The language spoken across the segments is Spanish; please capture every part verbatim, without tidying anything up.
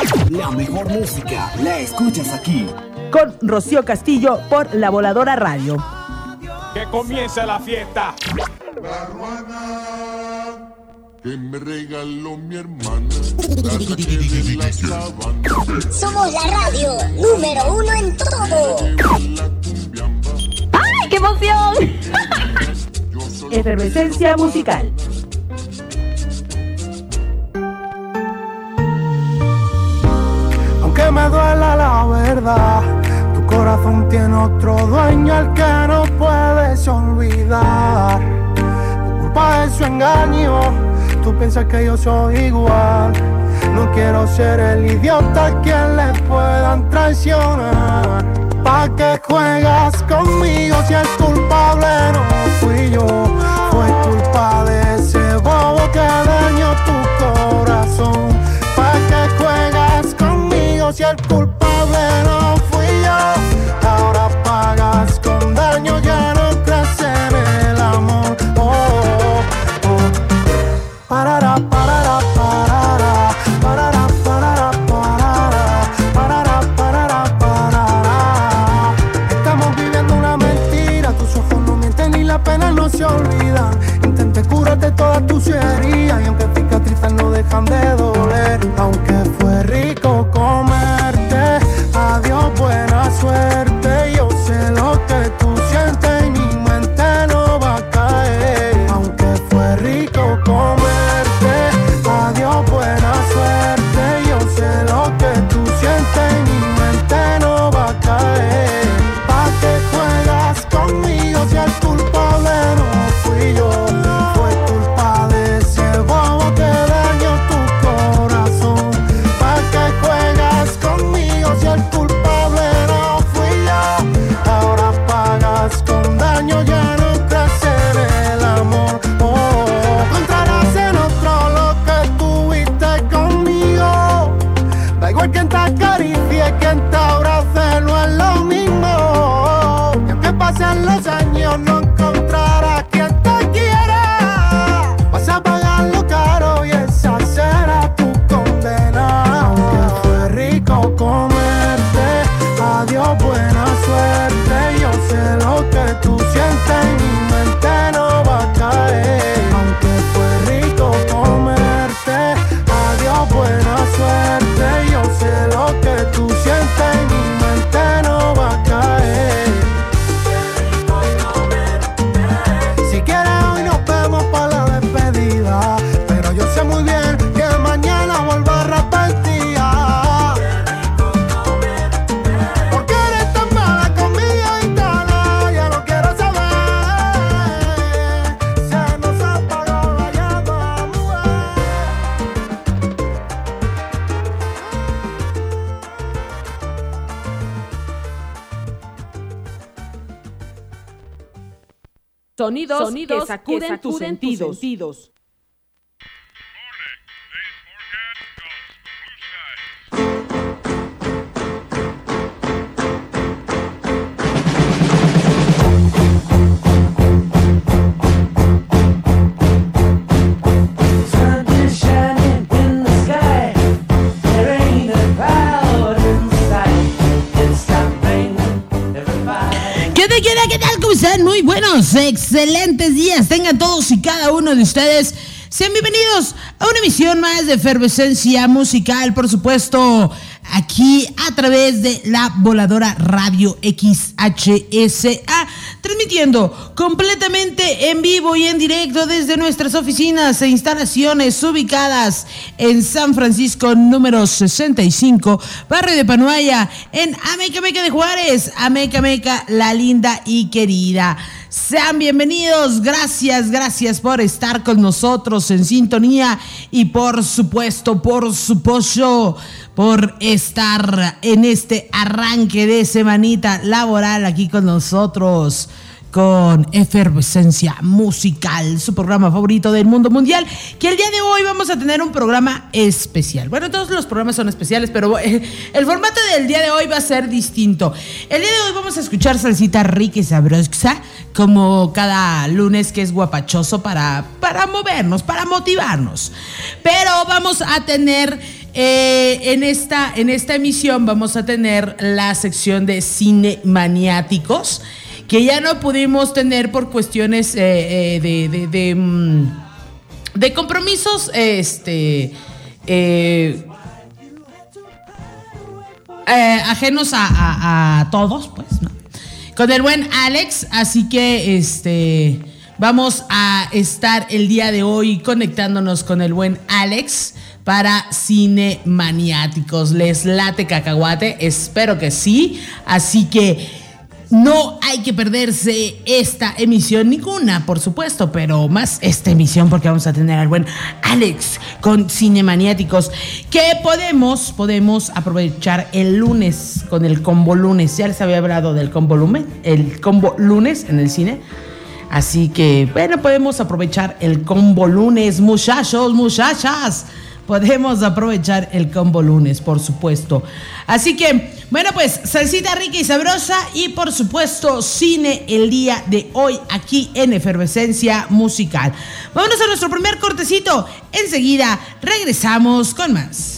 La mejor música la escuchas aquí. Con Rocío Castillo por La Voladora Radio. Que comience la fiesta. La ruana que me regaló mi hermana, la saqué de la sabana. Somos la radio número uno en todo. ¡Ay, qué emoción! Efervescencia musical. Aunque me duela la verdad, tu corazón tiene otro dueño al que no puedes olvidar. Por culpa de su engaño, tú piensas que yo soy igual. No quiero ser el idiota a quien le puedan traicionar. ¿Pa' qué juegas conmigo si el culpable no fui yo? Fue culpa de ese bobo que dañó tu corazón. ¿Pa' qué juegas conmigo si el culpable no fui yo? Ahora pagas con daño, ya no crees en el amor. Oh, oh, oh. Parará, parará, parará, parará, parará, parará, parará, parará, parará. Estamos viviendo una mentira, tus ojos no mienten ni la pena no se olvidan. Intenté curarte todas tus heridas y aunque cicatrices no dejan de doler. Aunque fue rico comerte, adiós, buena suerte. Yo sé lo que tú sientes y mi mente no va a caer. Aunque fue rico comerte, adiós, buena suerte. Yo sé lo que tú sientes y mi mente no va a caer. ¿Pa' qué juegas conmigo si el culpable no fui yo? Fue culpa de ese bobo que dañó tu corazón. ¿Pa' qué juegas conmigo si el culpable no fui yo? Ahora pagas con daño, ya no crees en el amor. Oh, encontrarás en otro lo que tuviste conmigo. Da igual quien te acaricie, quien te abrace, no es lo mismo. Y aunque pasen los años, no encontrarás quien te quiera. Vas a pagarlo caro y esa será tu condena. Aunque fue rico comerte, adiós, buena suerte. Yo sé lo que tú sientes y mi mente no va a caer. Aunque fue rico comerte, adiós, buena suerte. Yo sé lo que tú sientes y mi mente no va a caer. Si quieres hoy nos vemos para la despedida, pero yo sé muy bien que mañana vuelvo a arrepentir. Porque eres tan mala conmigo y tan, ya no quiero saber. Se nos apagó la llama, mujer. Sonidos, Sonidos que sacuden, que sacuden tus tus sentidos. sentidos. ¿Qué te queda? ¿Qué tal? ¿Cómo están? Muy buenos, excelentes días. Tengan todos y cada uno de ustedes. Sean bienvenidos a una emisión más de Efervescencia Musical, por supuesto, aquí a través de La Voladora Radio X H S A, transmitiendo completamente en vivo y en directo desde nuestras oficinas e instalaciones ubicadas en San Francisco número sesenta y cinco, barrio de Panuaya, en Amecameca de Juárez, Amecameca, la linda y querida. Sean bienvenidos, gracias, gracias por estar con nosotros en sintonía y por supuesto, por supuesto, por estar en este arranque de semanita laboral aquí con nosotros, con Efervescencia Musical, su programa favorito del mundo mundial, que el día de hoy vamos a tener un programa especial. Bueno, todos los programas son especiales, pero el formato del día de hoy va a ser distinto. El día de hoy vamos a escuchar salsita rica y sabrosa, como cada lunes, que es guapachoso para, para movernos, para motivarnos. Pero vamos a tener eh, en, esta, en esta emisión vamos a tener la sección de Cine Maniáticos, que ya no pudimos tener por cuestiones eh, eh, de, de, de, de, de compromisos este, eh, eh, ajenos a, a, a todos, pues, ¿no? Con el buen Alex, así que este, vamos a estar el día de hoy conectándonos con el buen Alex para Cine Maniáticos. ¿Les late cacahuate? Espero que sí, así que no hay que perderse esta emisión, ninguna, por supuesto, pero más esta emisión porque vamos a tener al buen Alex con Cine Maniáticos, que podemos, podemos aprovechar el lunes con el combo lunes. Ya les había hablado del combo lunes, el combo lunes en el cine. Así que, bueno, podemos aprovechar el combo lunes, muchachos, muchachas. Podemos aprovechar el combo lunes, por supuesto. Así que, bueno, pues, salsita rica y sabrosa y, por supuesto, cine el día de hoy aquí en Efervescencia Musical. Vámonos a nuestro primer cortecito. Enseguida regresamos con más.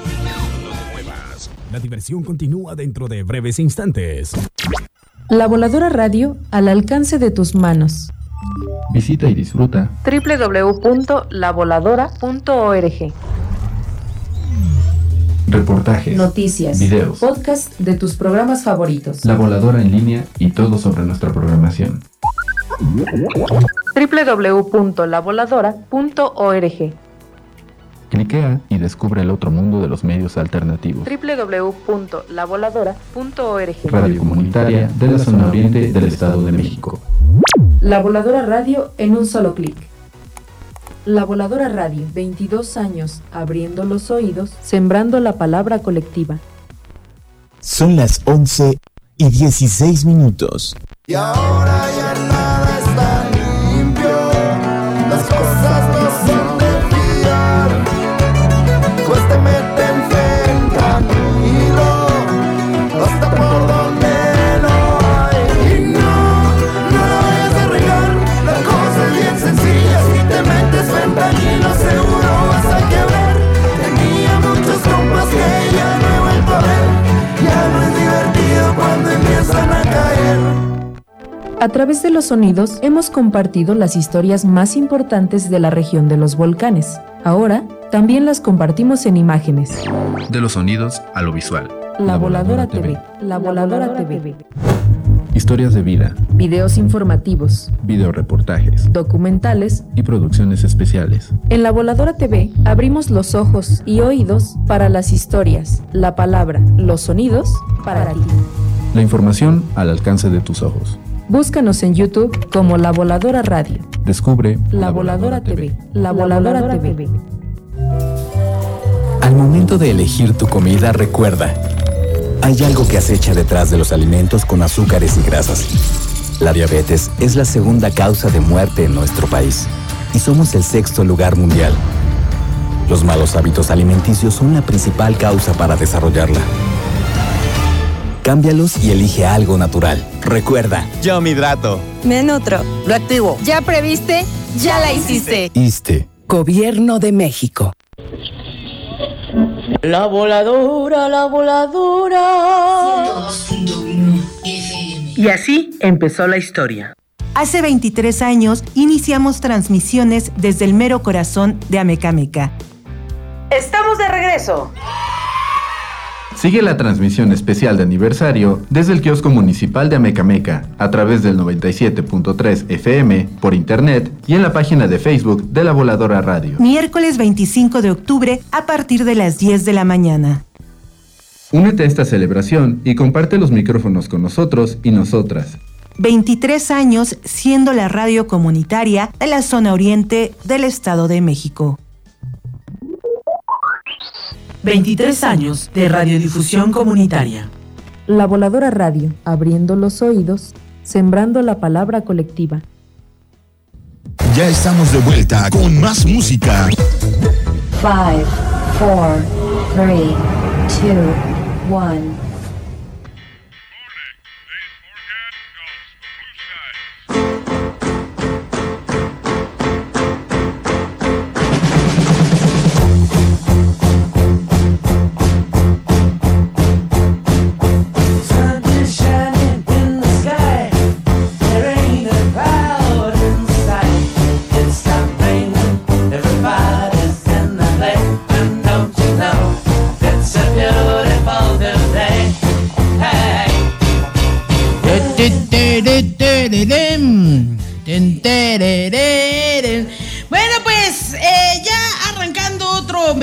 La diversión continúa dentro de breves instantes. La Voladora Radio al alcance de tus manos. Visita y disfruta doble u doble u doble u punto la voladora punto org. Reportajes, noticias, videos, podcast de tus programas favoritos. La Voladora en línea y todo sobre nuestra programación. doble u doble u doble u punto la voladora punto org. Cliquea y descubre el otro mundo de los medios alternativos. doble u doble u doble u punto la voladora punto org. Radio comunitaria de la zona oriente del Estado de México. La Voladora Radio en un solo clic. La Voladora Radio, veintidós años, abriendo los oídos, sembrando la palabra colectiva. Son las once y dieciséis minutos. Y ahora ya nada está limpio, las cosas no son de fiar, pues te meten fentanilo hasta por donde no hay. Y no, no lo vayas a regar, la cosa es bien sencilla, si te metes fentanilo seguro vas a quebrar. Tenía muchos compas que ya no he vuelto a ver, ya no es divertido cuando empiezan a caer. A través de los sonidos hemos compartido las historias más importantes de la región de los volcanes. Ahora también las compartimos en imágenes. De los sonidos a lo visual. La, la Voladora, Voladora T V. T V. La Voladora, Voladora T V. T V. Historias de vida. Videos informativos. Videoreportajes. Documentales. Y producciones especiales. En La Voladora T V abrimos los ojos y oídos para las historias, la palabra, los sonidos para ti. La información al alcance de tus ojos. Búscanos en YouTube como La Voladora Radio. Descubre La, la Voladora, Voladora T V. La Voladora, la Voladora T V. Al momento de elegir tu comida, recuerda, hay algo que acecha detrás de los alimentos con azúcares y grasas. La diabetes es la segunda causa de muerte en nuestro país y somos el sexto lugar mundial. Los malos hábitos alimenticios son la principal causa para desarrollarla. Cámbialos y elige algo natural. Recuerda, yo me hidrato. Me nutro. Lo activo. ¿Ya previste? Ya la hiciste. ISSSTE. Gobierno de México. La voladora, la voladora. Y así empezó la historia. Hace veintitrés años iniciamos transmisiones desde el mero corazón de Amecameca. ¡Estamos de regreso! Sigue la transmisión especial de aniversario desde el kiosco municipal de Amecameca a través del noventa y siete punto tres F M, por internet y en la página de Facebook de La Voladora Radio. Miércoles veinticinco de octubre a partir de las diez de la mañana. Únete a esta celebración y comparte los micrófonos con nosotros y nosotras. veintitrés años siendo la radio comunitaria de la zona oriente del Estado de México. veintitrés años de radiodifusión comunitaria. La Voladora Radio, abriendo los oídos, sembrando la palabra colectiva. Ya estamos de vuelta con más música. Five, four, three, two, one.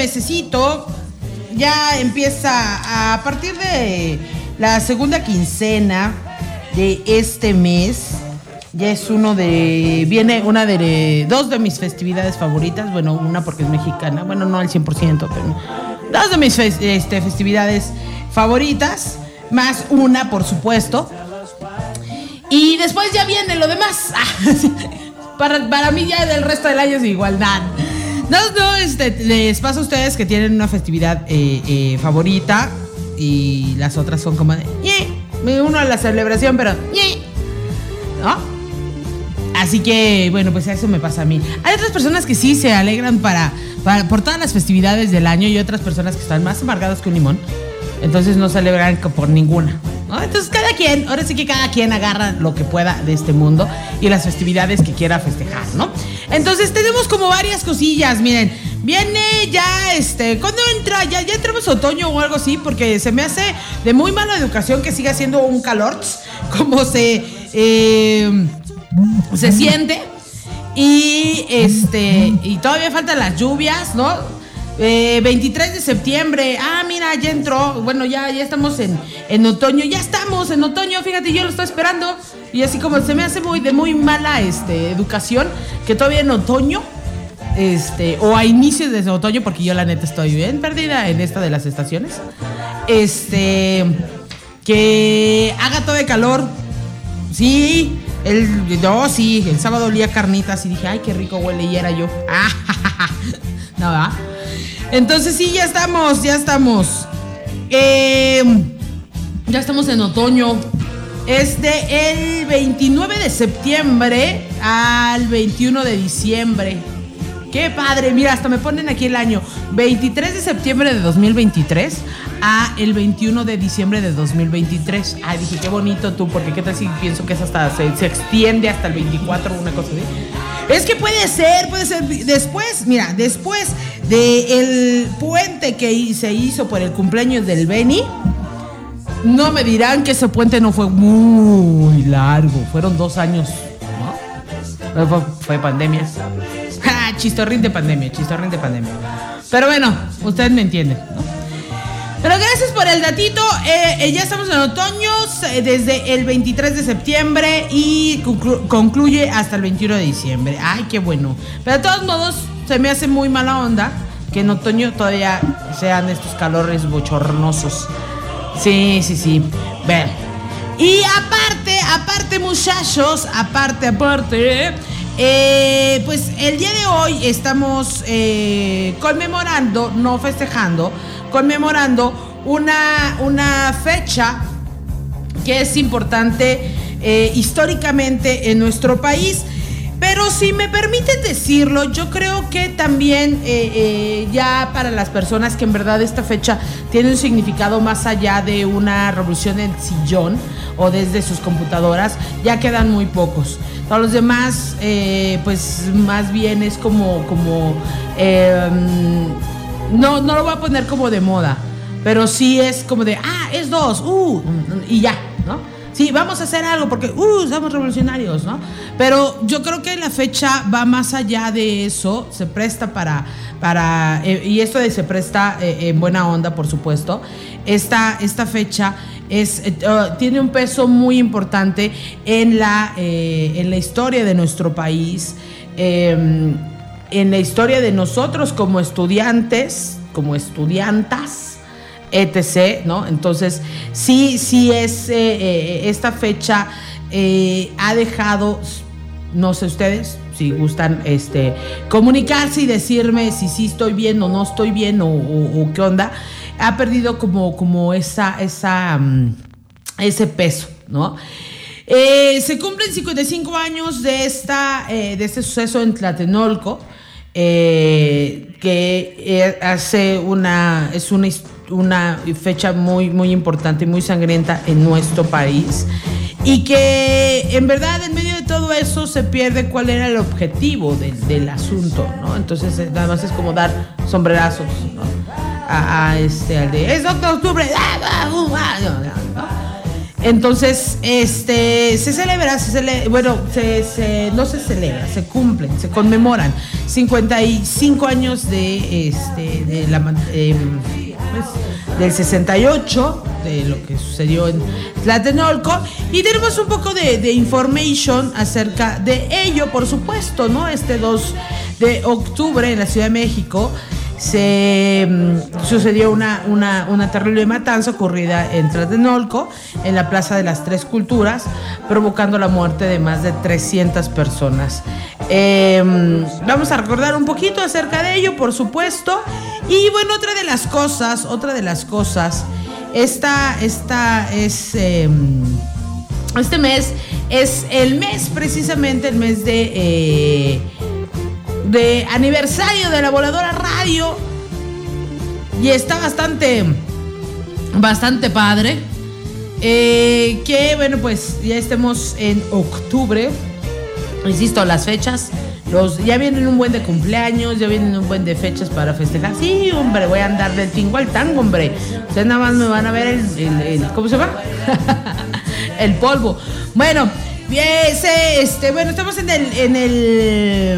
mesecito ya empieza a partir de la segunda quincena de este mes. Ya es uno de... Viene una de... Dos de mis festividades favoritas. Bueno, una porque es mexicana. Bueno, no al cien por ciento, pero... Dos de mis fe- este, festividades favoritas. Más una, por supuesto. Y después ya viene lo demás. para, para mí ya del resto del año es igualdad. No, no, este, les pasa a ustedes que tienen una festividad eh, eh, favorita y las otras son como de... ¡Nye! Uno a la celebración, pero... ¡Nye! ¿No? Así que, bueno, pues eso me pasa a mí. Hay otras personas que sí se alegran para, para por todas las festividades del año y otras personas que están más amargadas que un limón. Entonces no celebran por ninguna, ¿no? Entonces cada quien, ahora sí que cada quien agarra lo que pueda de este mundo y las festividades que quiera festejar, ¿no? Entonces tenemos como varias cosillas, miren. Viene ya, este, ¿cuándo entra? Ya, ya entramos otoño o algo así, porque se me hace de muy mala educación que siga siendo un calor, como se... Eh, se siente y este y todavía faltan las lluvias, ¿no? Eh, veintitrés de septiembre, ah, mira, ya entró, bueno, ya, ya estamos en, en otoño, ya estamos en otoño, fíjate, yo lo estoy esperando y así como se me hace muy de muy mala este, educación que todavía en otoño, este, o a inicios de otoño, porque yo la neta estoy bien perdida en esta de las estaciones, este, que haga todo de calor, sí. El, no, sí, el sábado olía carnitas y dije, ay, qué rico huele, y era yo. Ah, no, ¿verdad? Entonces sí, ya estamos, ya estamos. Eh, ya estamos en otoño. Es de el veintinueve de septiembre al veintiuno de diciembre. Qué padre, mira, hasta me ponen aquí el año. veintitrés de septiembre de dos mil veintitrés a el veintiuno de diciembre de dos mil veintitrés. Ay, dije, qué bonito tú, porque qué tal si pienso que es hasta, se, se extiende hasta el veinticuatro, una cosa así. Es que puede ser, puede ser. Después, mira, después del puente que se hizo por el cumpleaños del Beni, no me dirán que ese puente no fue muy largo. Fueron dos años, ¿no? Fue, fue pandemia. Ah, chistorrín de pandemia, chistorrín de pandemia. Pero bueno, ustedes me entienden, ¿no? Pero gracias por el datito. Eh, eh, ya estamos en otoño eh, desde el veintitrés de septiembre y conclu- concluye hasta el veintiuno de diciembre. Ay, qué bueno. Pero de todos modos, se me hace muy mala onda que en otoño todavía sean estos calores bochornosos. Sí, sí, sí. Ven. Y aparte, aparte, muchachos, aparte, aparte... Eh, pues el día de hoy estamos eh, conmemorando, no festejando, conmemorando una, una fecha que es importante eh, históricamente en nuestro país. Pero si me permiten decirlo, yo creo que también eh, eh, ya para las personas que en verdad esta fecha tiene un significado más allá de una revolución en sillón o desde sus computadoras, ya quedan muy pocos. Todos los demás, eh, pues más bien es como, como eh, no, no lo voy a poner como de moda, pero sí es como de, ah, es dos, uh, y ya, ¿no? Sí, vamos a hacer algo porque, uh, somos revolucionarios, ¿no? Pero yo creo que la fecha va más allá de eso, se presta para, para eh, y esto de se presta eh, en buena onda, por supuesto. Esta, esta fecha es, uh, tiene un peso muy importante en la, eh, en la historia de nuestro país, eh, en la historia de nosotros como estudiantes, como estudiantas, etcétera, ¿no? Entonces, sí, sí es, eh, eh, esta fecha eh, ha dejado, no sé ustedes, si gustan este, comunicarse y decirme si sí estoy bien o no estoy bien o, o, o qué onda, ha perdido como, como esa, esa, um, ese peso, ¿no? Eh, se cumplen cincuenta y cinco años de, esta, eh, de este suceso en Tlatelolco, eh, que eh, hace una, es una historia, una fecha muy, muy importante y muy sangrienta en nuestro país, y que en verdad en medio de todo eso se pierde cuál era el objetivo del, del asunto, ¿no? Entonces nada más es como dar sombrerazos, ¿no? a, a este al de es dos de octubre, ¿no? Entonces, este, se celebra, se cele, bueno, se, se, no se celebra, se cumplen, se conmemoran cincuenta y cinco años de, este, de la, eh, pues, del sesenta y ocho, de lo que sucedió en Tlatelolco, y tenemos un poco de, de information acerca de ello, por supuesto, ¿no? Este dos de octubre en la Ciudad de México se um, sucedió una, una, una terrible matanza ocurrida en Tlatelolco, en la Plaza de las Tres Culturas, provocando la muerte de más de trescientas personas. Eh, vamos a recordar un poquito acerca de ello, por supuesto. Y bueno, otra de las cosas, otra de las cosas, esta, esta es... Eh, este mes es el mes, precisamente el mes de... Eh, de aniversario de la Voladora Radio, y está bastante bastante padre eh, que bueno, pues ya estemos en octubre, insisto, las fechas, los, ya vienen un buen de cumpleaños, ya vienen un buen de fechas para festejar. Sí, hombre, voy a andar del tingo al tango, hombre. Ustedes nada más me van a ver el, el, el ¿cómo se llama? El polvo. Bueno, ese, este, bueno, estamos en el en el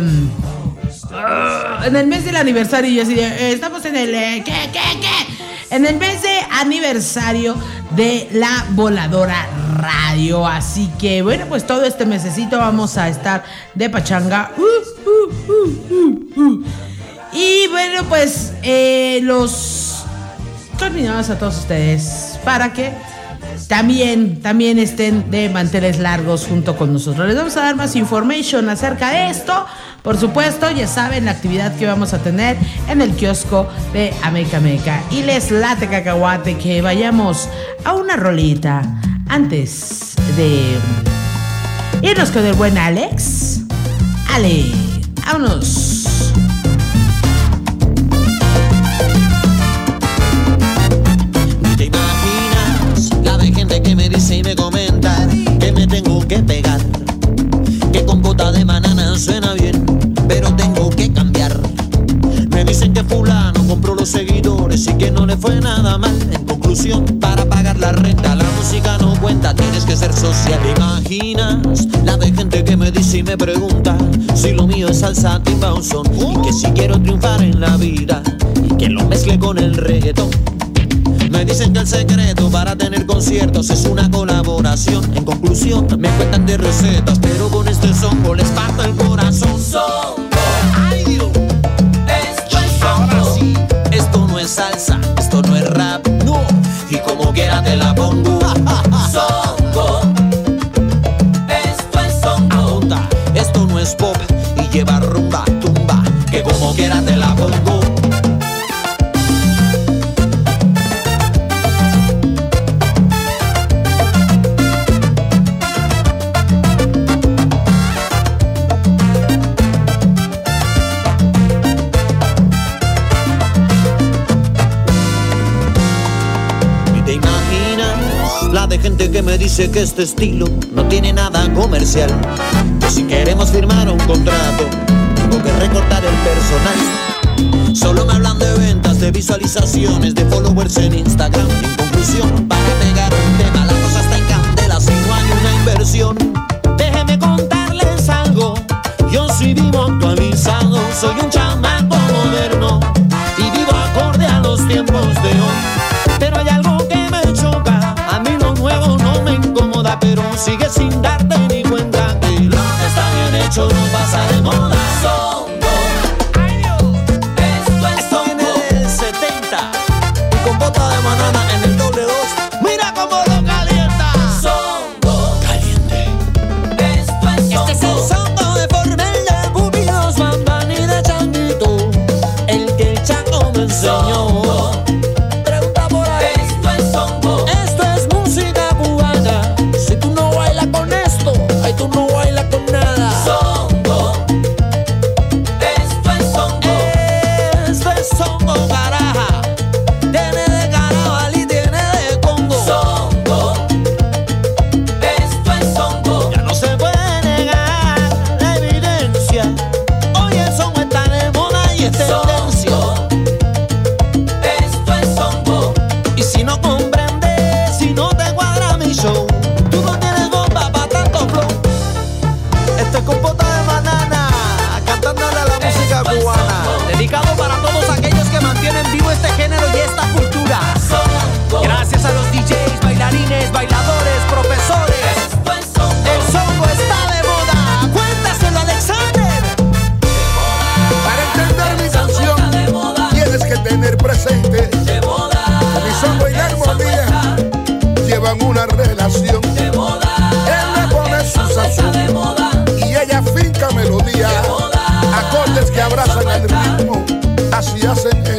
en el mes del aniversario, y así de, estamos en el eh, ¿qué, qué, qué? En el mes de aniversario de la Voladora Radio. Así que bueno, pues todo este mesecito vamos a estar de pachanga. Uh, uh, uh, uh, uh. Y bueno, pues eh, los terminamos a todos ustedes para que también, también estén de manteles largos junto con nosotros. Les vamos a dar más información acerca de esto. Por supuesto, ya saben la actividad que vamos a tener en el kiosco de Amecameca. Y les late cacahuate que vayamos a una rolita antes de irnos con el buen Alex. Ale, vámonos. ¿Te imaginas la de gente que me dice y me comenta que me tengo que pegar? Que con bota de banana suena bien, pero tengo que cambiar. Me dicen que fulano compró los seguidores y que no le fue nada mal. En conclusión, para pagar la renta la música no cuenta, tienes que ser social. ¿Te imaginas la de gente que me dice y me pregunta si lo mío es salsa, timba o son? Y que si quiero triunfar en la vida y que lo mezcle con el reggaetón. Me dicen que el secreto para tener conciertos es una colaboración. En conclusión, me cuentan de recetas, pero con este songo les parto el corazón. Songo, ay Dios, esto es songo. Sí, esto no es salsa, esto no es rap, no. Y como quiera te la pongo. Songo, esto es songo. Apunta, esto no es pop y lleva rumba, tumba. Que como quiera te la pongo. De gente que me dice que este estilo no tiene nada comercial, que si queremos firmar un contrato tengo que recortar el personal. Solo me hablan de ventas, de visualizaciones, de followers en Instagram. En conclusión, para pegar un tema la cosa está en candela si no hay una inversión. Déjenme contarles algo, yo sí vivo actualizado, soy un chamaco moderno y vivo acorde a los tiempos de hoy. Pero hay algo que me choca, a mí lo nuevo no me incomoda, pero sigue sin darte ni cuenta que lo que está bien hecho no pasa de moda. Songo, ay Dios, esto es esto viene del setenta y con bota de banana en el doble dos. Mira cómo lo calienta. Songo, caliente. Esto es songo. Este es el songo de Formel, de Pupilos, Bambán y de Changuito, el que el chango me enseñó.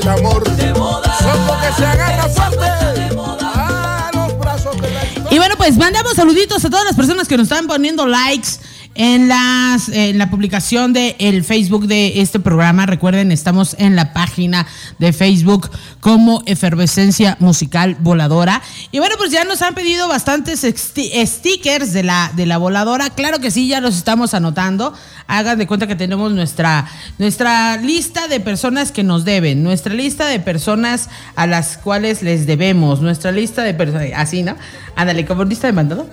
el amor. De moda. Somos que se agarra fuerte. A los brazos de la... Y bueno, pues mandamos saluditos a todas las personas que nos están poniendo likes en las en la publicación de el Facebook de este programa. Recuerden, estamos en la página de Facebook como Efervescencia Musical Voladora. Y bueno, pues ya nos han pedido bastantes sti- stickers de la de la voladora. Claro que sí, ya los estamos anotando. Hagan de cuenta que tenemos nuestra nuestra lista de personas que nos deben, nuestra lista de personas a las cuales les debemos, nuestra lista de personas, así, ¿no? Ándale, como lista de mandado.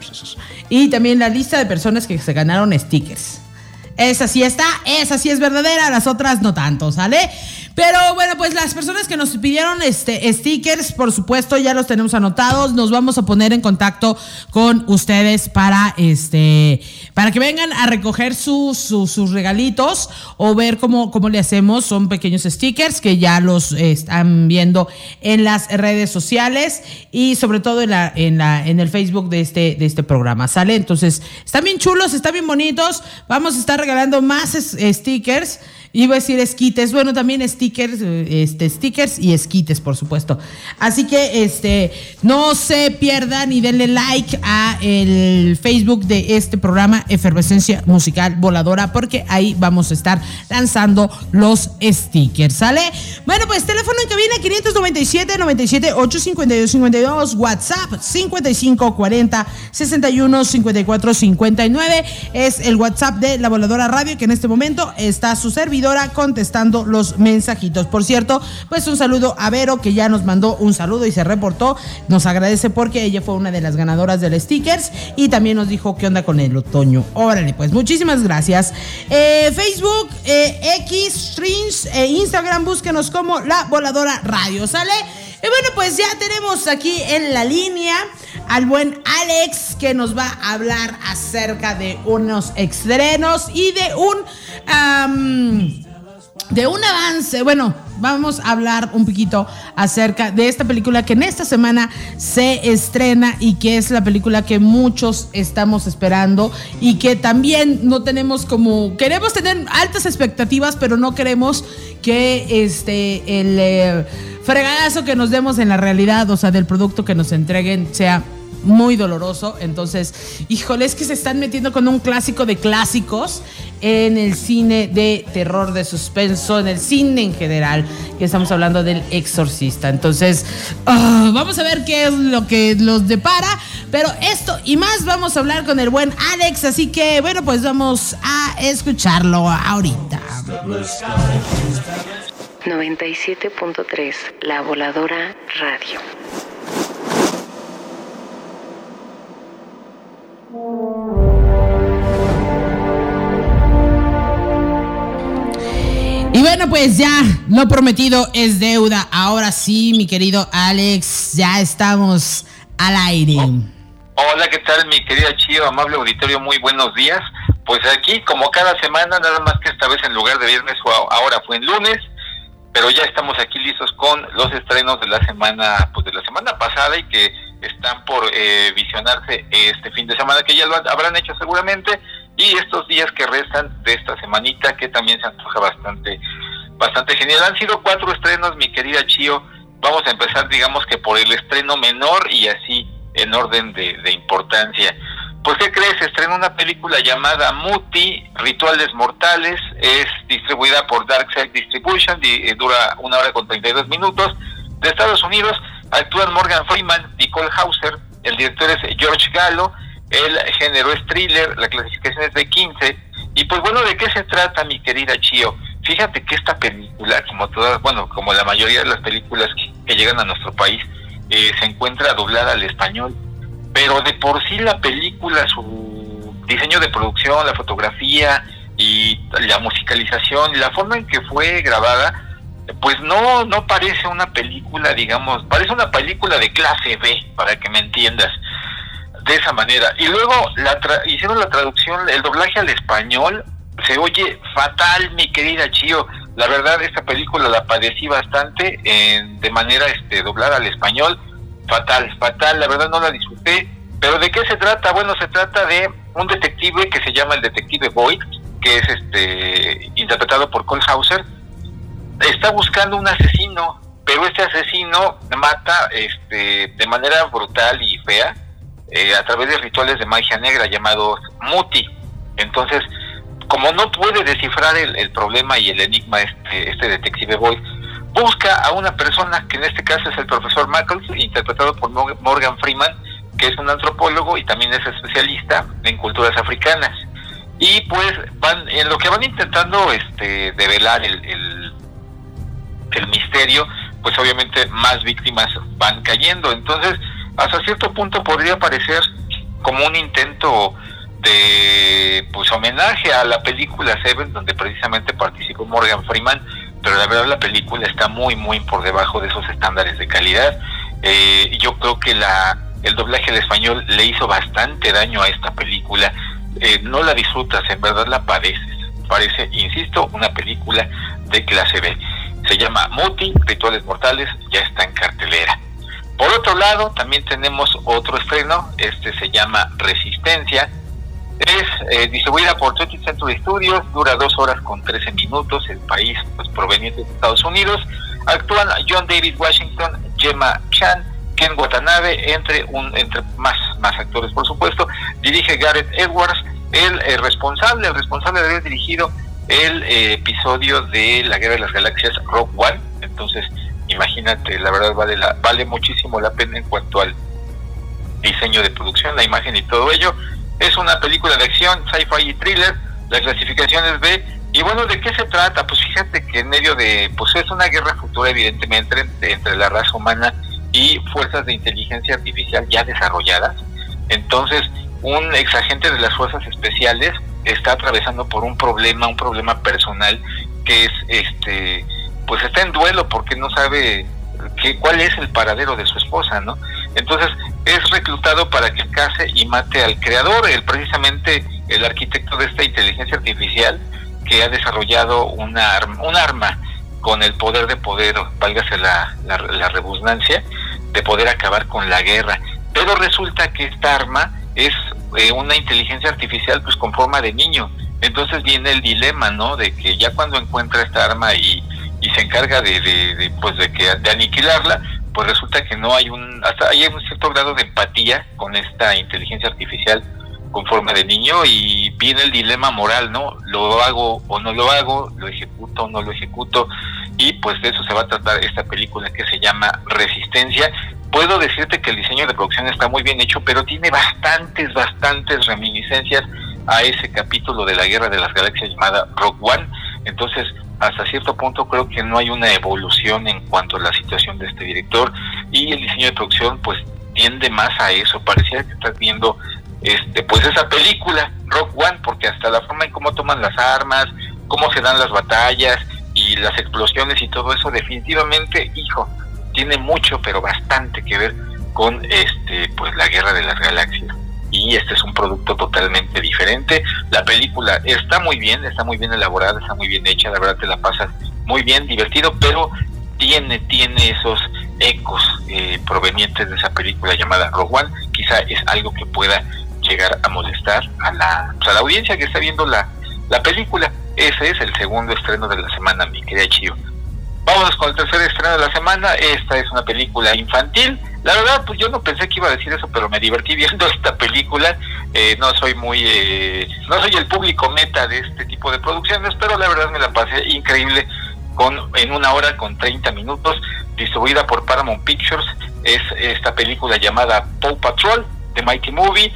Y también la lista de personas que se ganaron stickers. Esa sí está, esa sí es verdadera, las otras no tanto, ¿sale? Pero bueno, pues las personas que nos pidieron este stickers, por supuesto, ya los tenemos anotados. Nos vamos a poner en contacto con ustedes para este para que vengan a recoger sus su, sus regalitos o ver cómo, cómo le hacemos. Son pequeños stickers que ya los eh, están viendo en las redes sociales y sobre todo en la en la en el Facebook de este de este programa, ¿sale? Entonces, están bien chulos, están bien bonitos. Vamos a estar regalando más es, stickers. Iba a decir esquites, bueno, también stickers, este, stickers y esquites, por supuesto. Así que, este, no se pierdan y denle like a el Facebook de este programa, Efervescencia Musical Voladora, porque ahí vamos a estar lanzando los stickers, ¿sale? Bueno, pues teléfono en cabina quinientos noventa y siete, noventa y siete, ochocientos cincuenta y dos cincuenta y dos, WhatsApp cincuenta y cinco cuarenta, sesenta y uno, cincuenta y cuatro cincuenta y nueve, es el WhatsApp de La Voladora Radio, que en este momento está su servidor contestando los mensajitos. Por cierto, pues un saludo a Vero, que ya nos mandó un saludo y se reportó. Nos agradece porque ella fue una de las ganadoras del stickers y también nos dijo qué onda con el otoño. Órale, pues muchísimas gracias. Eh, Facebook, eh, X, Streams e Instagram, búsquenos como La Voladora Radio, ¿sale? Y bueno, pues ya tenemos aquí en la línea al buen Alex, que nos va a hablar acerca de unos estrenos y de un um, de un avance. Bueno, vamos a hablar un poquito acerca de esta película que en esta semana se estrena y que es la película que muchos estamos esperando y que también no tenemos como... Queremos tener altas expectativas, pero no queremos que este el eh, fregadazo que nos demos en la realidad, o sea, del producto que nos entreguen, sea muy doloroso. Entonces, híjole, es que se están metiendo con un clásico de clásicos en el cine de terror, de suspenso, en el cine en general, que estamos hablando del Exorcista. Entonces, uh, vamos a ver qué es lo que los depara, pero esto y más vamos a hablar con el buen Alex, así que bueno, pues vamos a escucharlo ahorita. noventa y siete punto tres, La Voladora Radio. Y bueno, pues ya lo prometido es deuda. Ahora sí, mi querido Alex, ya estamos al aire. Hola, ¿qué tal, mi querida Chío? Amable auditorio, muy buenos días. Pues aquí, como cada semana, nada más que esta vez en lugar de viernes, ahora fue en lunes, pero ya estamos aquí listos con los estrenos de la semana, pues de la semana pasada, y que están por eh, visionarse este fin de semana, que ya lo habrán hecho seguramente, y estos días que restan de esta semanita, que también se antoja bastante, bastante genial. Han sido cuatro estrenos, mi querida Chío. Vamos a empezar, digamos que por el estreno menor y así en orden de, de importancia. Pues, ¿qué crees? Se estrenó una película llamada Muti, Rituales Mortales. Es distribuida por Darkside Distribution, y, eh, dura una hora con treinta y dos minutos. De Estados Unidos actúan Morgan Freeman, Nicole Hauser, el director es George Gallo, el género es thriller, la clasificación es de quince. Y pues bueno, ¿de qué se trata, mi querida Chío? Fíjate que esta película, como todas, bueno, como la mayoría de las películas que, que llegan a nuestro país, eh, se encuentra doblada al español. Pero de por sí la película, su diseño de producción, la fotografía y la musicalización, la forma en que fue grabada, pues no no parece una película, digamos, parece una película de clase B, para que me entiendas, de esa manera. Y luego la tra- hicieron la traducción, el doblaje al español, se oye fatal, mi querida Chío. La verdad, esta película la padecí bastante en, de manera este doblada al español. Fatal, fatal, la verdad no la disfruté. Pero ¿de qué se trata? Bueno, se trata de un detective que se llama el detective Boyd, que es este interpretado por Cole Hauser. Está buscando un asesino, pero este asesino mata este, de manera brutal y fea eh, a través de rituales de magia negra llamados Muti. Entonces, como no puede descifrar el, el problema y el enigma este, este detective Boyd, busca a una persona que en este caso es el profesor Mackles, interpretado por Morgan Freeman, que es un antropólogo y también es especialista en culturas africanas. Y pues van en lo que van intentando este develar el, el, el misterio, pues obviamente más víctimas van cayendo. Entonces, hasta cierto punto podría parecer como un intento de pues homenaje a la película Seven, donde precisamente participó Morgan Freeman, pero la verdad la película está muy muy por debajo de esos estándares de calidad. Eh, yo creo que la el doblaje al español le hizo bastante daño a esta película. Eh, no la disfrutas, en verdad la padeces. Parece, insisto, una película de clase B. Se llama Muti, Rituales Mortales, ya está en cartelera. Por otro lado, también tenemos otro estreno, este se llama Resistencia. Es eh, distribuida por twentieth Century Studios, dura dos horas con trece minutos, el país pues proveniente de Estados Unidos. Actúan John David Washington, Gemma Chan, Ken Watanabe, entre un entre más más actores por supuesto. Dirige Gareth Edwards, el eh, responsable, el responsable de haber dirigido el eh, episodio de La Guerra de las Galaxias Rogue One. Entonces, imagínate, la verdad vale la, vale muchísimo la pena en cuanto al diseño de producción, la imagen y todo ello. Es una película de acción, sci-fi y thriller. La clasificación es B. Y bueno, ¿de qué se trata? Pues fíjate que en medio de, pues es una guerra futura evidentemente entre, entre la raza humana y fuerzas de inteligencia artificial ya desarrolladas. Entonces, un exagente de las fuerzas especiales está atravesando por un problema, un problema personal, que es, este, pues está en duelo porque no sabe que, cuál es el paradero de su esposa, ¿no? Entonces, es reclutado para que case y mate al creador, el precisamente el arquitecto de esta inteligencia artificial que ha desarrollado una arma, un arma con el poder de poder, válgase la, la, la redundancia, de poder acabar con la guerra. Pero resulta que esta arma es eh, una inteligencia artificial pues con forma de niño. Entonces viene el dilema, ¿no? De que ya cuando encuentra esta arma y, y se encarga de, de, de pues de que de aniquilarla, pues resulta que no hay un, hasta hay un cierto grado de empatía con esta inteligencia artificial con forma de niño, y viene el dilema moral, ¿no? Lo hago o no lo hago, lo ejecuto o no lo ejecuto, y pues de eso se va a tratar esta película que se llama Resistencia. Puedo decirte que el diseño de producción está muy bien hecho, pero tiene bastantes, bastantes reminiscencias a ese capítulo de la Guerra de las Galaxias llamada Rogue One. Entonces, hasta cierto punto creo que no hay una evolución en cuanto a la situación de este director, y el diseño de producción pues tiende más a eso. Parecía que estás viendo este pues esa película Rogue One, porque hasta la forma en cómo toman las armas, cómo se dan las batallas y las explosiones y todo eso, definitivamente, hijo, tiene mucho, pero bastante que ver con este pues la Guerra de las Galaxias. Y este es un producto totalmente diferente. La película está muy bien, está muy bien elaborada, está muy bien hecha, la verdad te la pasas muy bien, divertido, pero tiene, tiene esos ecos eh, provenientes de esa película llamada Rogue One. Quizá es algo que pueda llegar a molestar a la, pues a la audiencia que está viendo la, la película. Ese es el segundo estreno de la semana, mi querida Chío. Vámonos con el tercer estreno de la semana. Esta es una película infantil. La verdad, pues yo no pensé que iba a decir eso, pero me divertí viendo esta película. Eh, no soy muy, eh, no soy el público meta de este tipo de producciones, pero la verdad me la pasé increíble con en una hora con treinta minutos, distribuida por Paramount Pictures. Es esta película llamada Paw Patrol, The Mighty Movie.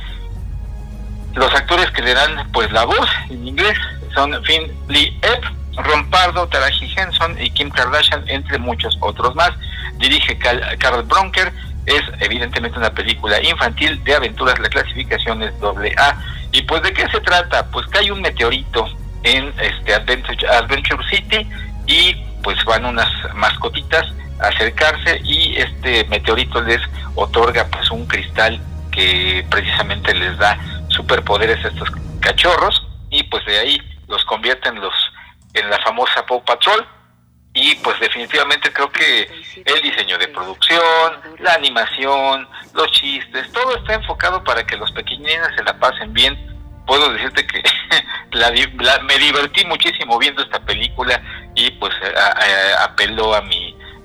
Los actores que le dan pues la voz en inglés son Finn Lee Epp, Ron Pardo, Taraji Henson y Kim Kardashian, entre muchos otros más. Dirige Carl Bronker. Es evidentemente una película infantil de aventuras. La clasificación es doble A. ¿Y pues de qué se trata? Pues que hay un meteorito en este Adventure, Adventure City, y pues van unas mascotitas a acercarse, y este meteorito les otorga pues un cristal que precisamente les da superpoderes a estos cachorros, y pues de ahí los convierten los en la famosa Paw Patrol. Y pues definitivamente creo que el diseño de producción, la animación, los chistes, todo está enfocado para que los pequeñines se la pasen bien. Puedo decirte que la, la, me divertí muchísimo viendo esta película, y pues a, a, apeló a mi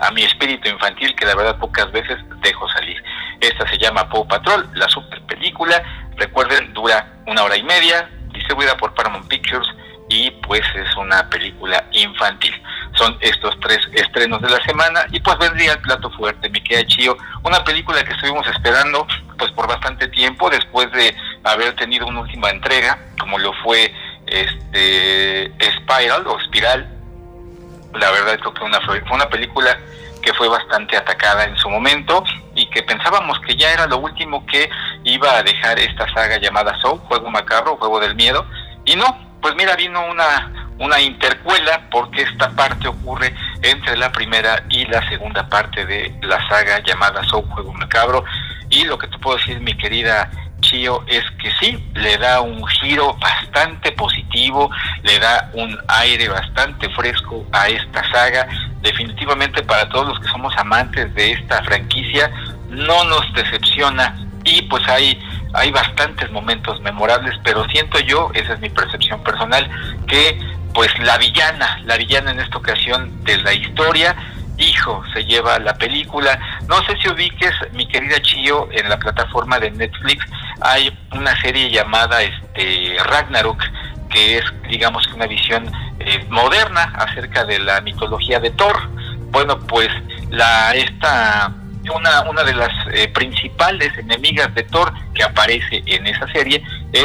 a mi espíritu infantil que la verdad pocas veces dejo salir. Esta se llama Paw Patrol, la super película. Recuerden, dura una hora y media, distribuida por Paramount Pictures, y pues es una película infantil. Son estos tres estrenos de la semana, y pues vendría el plato fuerte, mi querida Chío, una película que estuvimos esperando pues por bastante tiempo, después de haber tenido una última entrega, como lo fue este Spiral o Espiral. La verdad creo que una, fue una película que fue bastante atacada en su momento, y que pensábamos que ya era lo último que iba a dejar esta saga llamada Saw, Juego Macabro, Juego del Miedo, y no. Pues mira, vino una una intercuela, porque esta parte ocurre entre la primera y la segunda parte de la saga llamada Saw, Juego Macabro, y lo que te puedo decir, mi querida Chío, es que sí, le da un giro bastante positivo, le da un aire bastante fresco a esta saga. Definitivamente para todos los que somos amantes de esta franquicia, no nos decepciona, y pues hay hay bastantes momentos memorables, pero siento yo, esa es mi percepción personal, que pues la villana, la villana en esta ocasión de la historia, hijo, se lleva la película. No sé si ubiques, mi querida Chío, en la plataforma de Netflix hay una serie llamada este Ragnarok, que es, digamos, una visión eh, moderna acerca de la mitología de Thor. Bueno, pues la esta una una de las eh, principales enemigas de Thor que aparece en esa serie es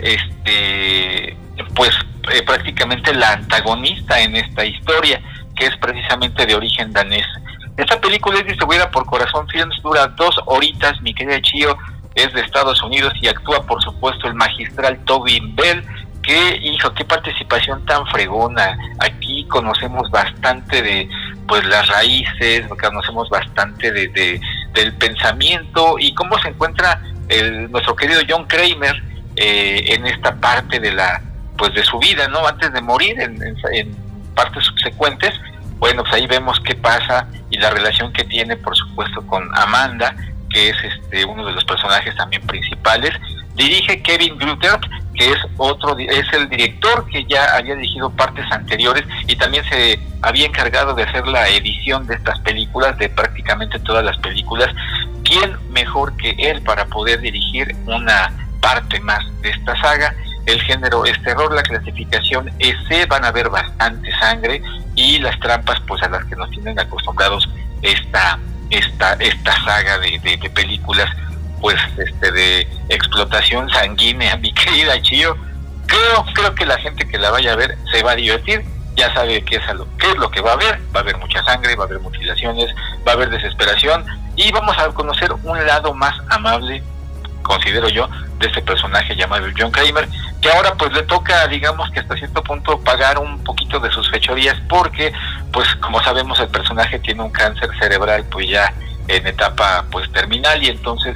este pues eh, prácticamente la antagonista en esta historia, que es precisamente de origen danés. Esta película es distribuida por Corazón Films, dura dos horitas, mi querida Chío, es de Estados Unidos y actúa por supuesto el magistral Tobin Bell. Qué, hijo, qué participación tan fregona. Aquí conocemos bastante de pues las raíces, conocemos bastante de, de del pensamiento y cómo se encuentra el, nuestro querido John Kramer eh, en esta parte de la pues de su vida, ¿no? Antes de morir, en, en, en partes subsecuentes. Bueno, pues ahí vemos qué pasa y la relación que tiene, por supuesto, con Amanda, que es este uno de los personajes también principales. Dirige Kevin Greutert, que es otro, es el director que ya había dirigido partes anteriores y también se había encargado de hacer la edición de estas películas, de prácticamente todas las películas. ¿Quién mejor que él para poder dirigir una parte más de esta saga? El género es terror, la clasificación es C, van a ver bastante sangre y las trampas pues a las que nos tienen acostumbrados esta esta esta saga de, de, de películas pues este de explotación sanguínea, mi querida Chío. Creo, creo que la gente que la vaya a ver se va a divertir, ya sabe qué es, a lo, qué es lo que va a ver, va a haber mucha sangre, va a haber mutilaciones, va a haber desesperación y vamos a conocer un lado más amable, considero yo, de este personaje llamado John Kramer, que ahora pues le toca, digamos que hasta cierto punto pagar un poquito de sus fechorías, porque pues como sabemos el personaje tiene un cáncer cerebral pues ya en etapa pues terminal, y entonces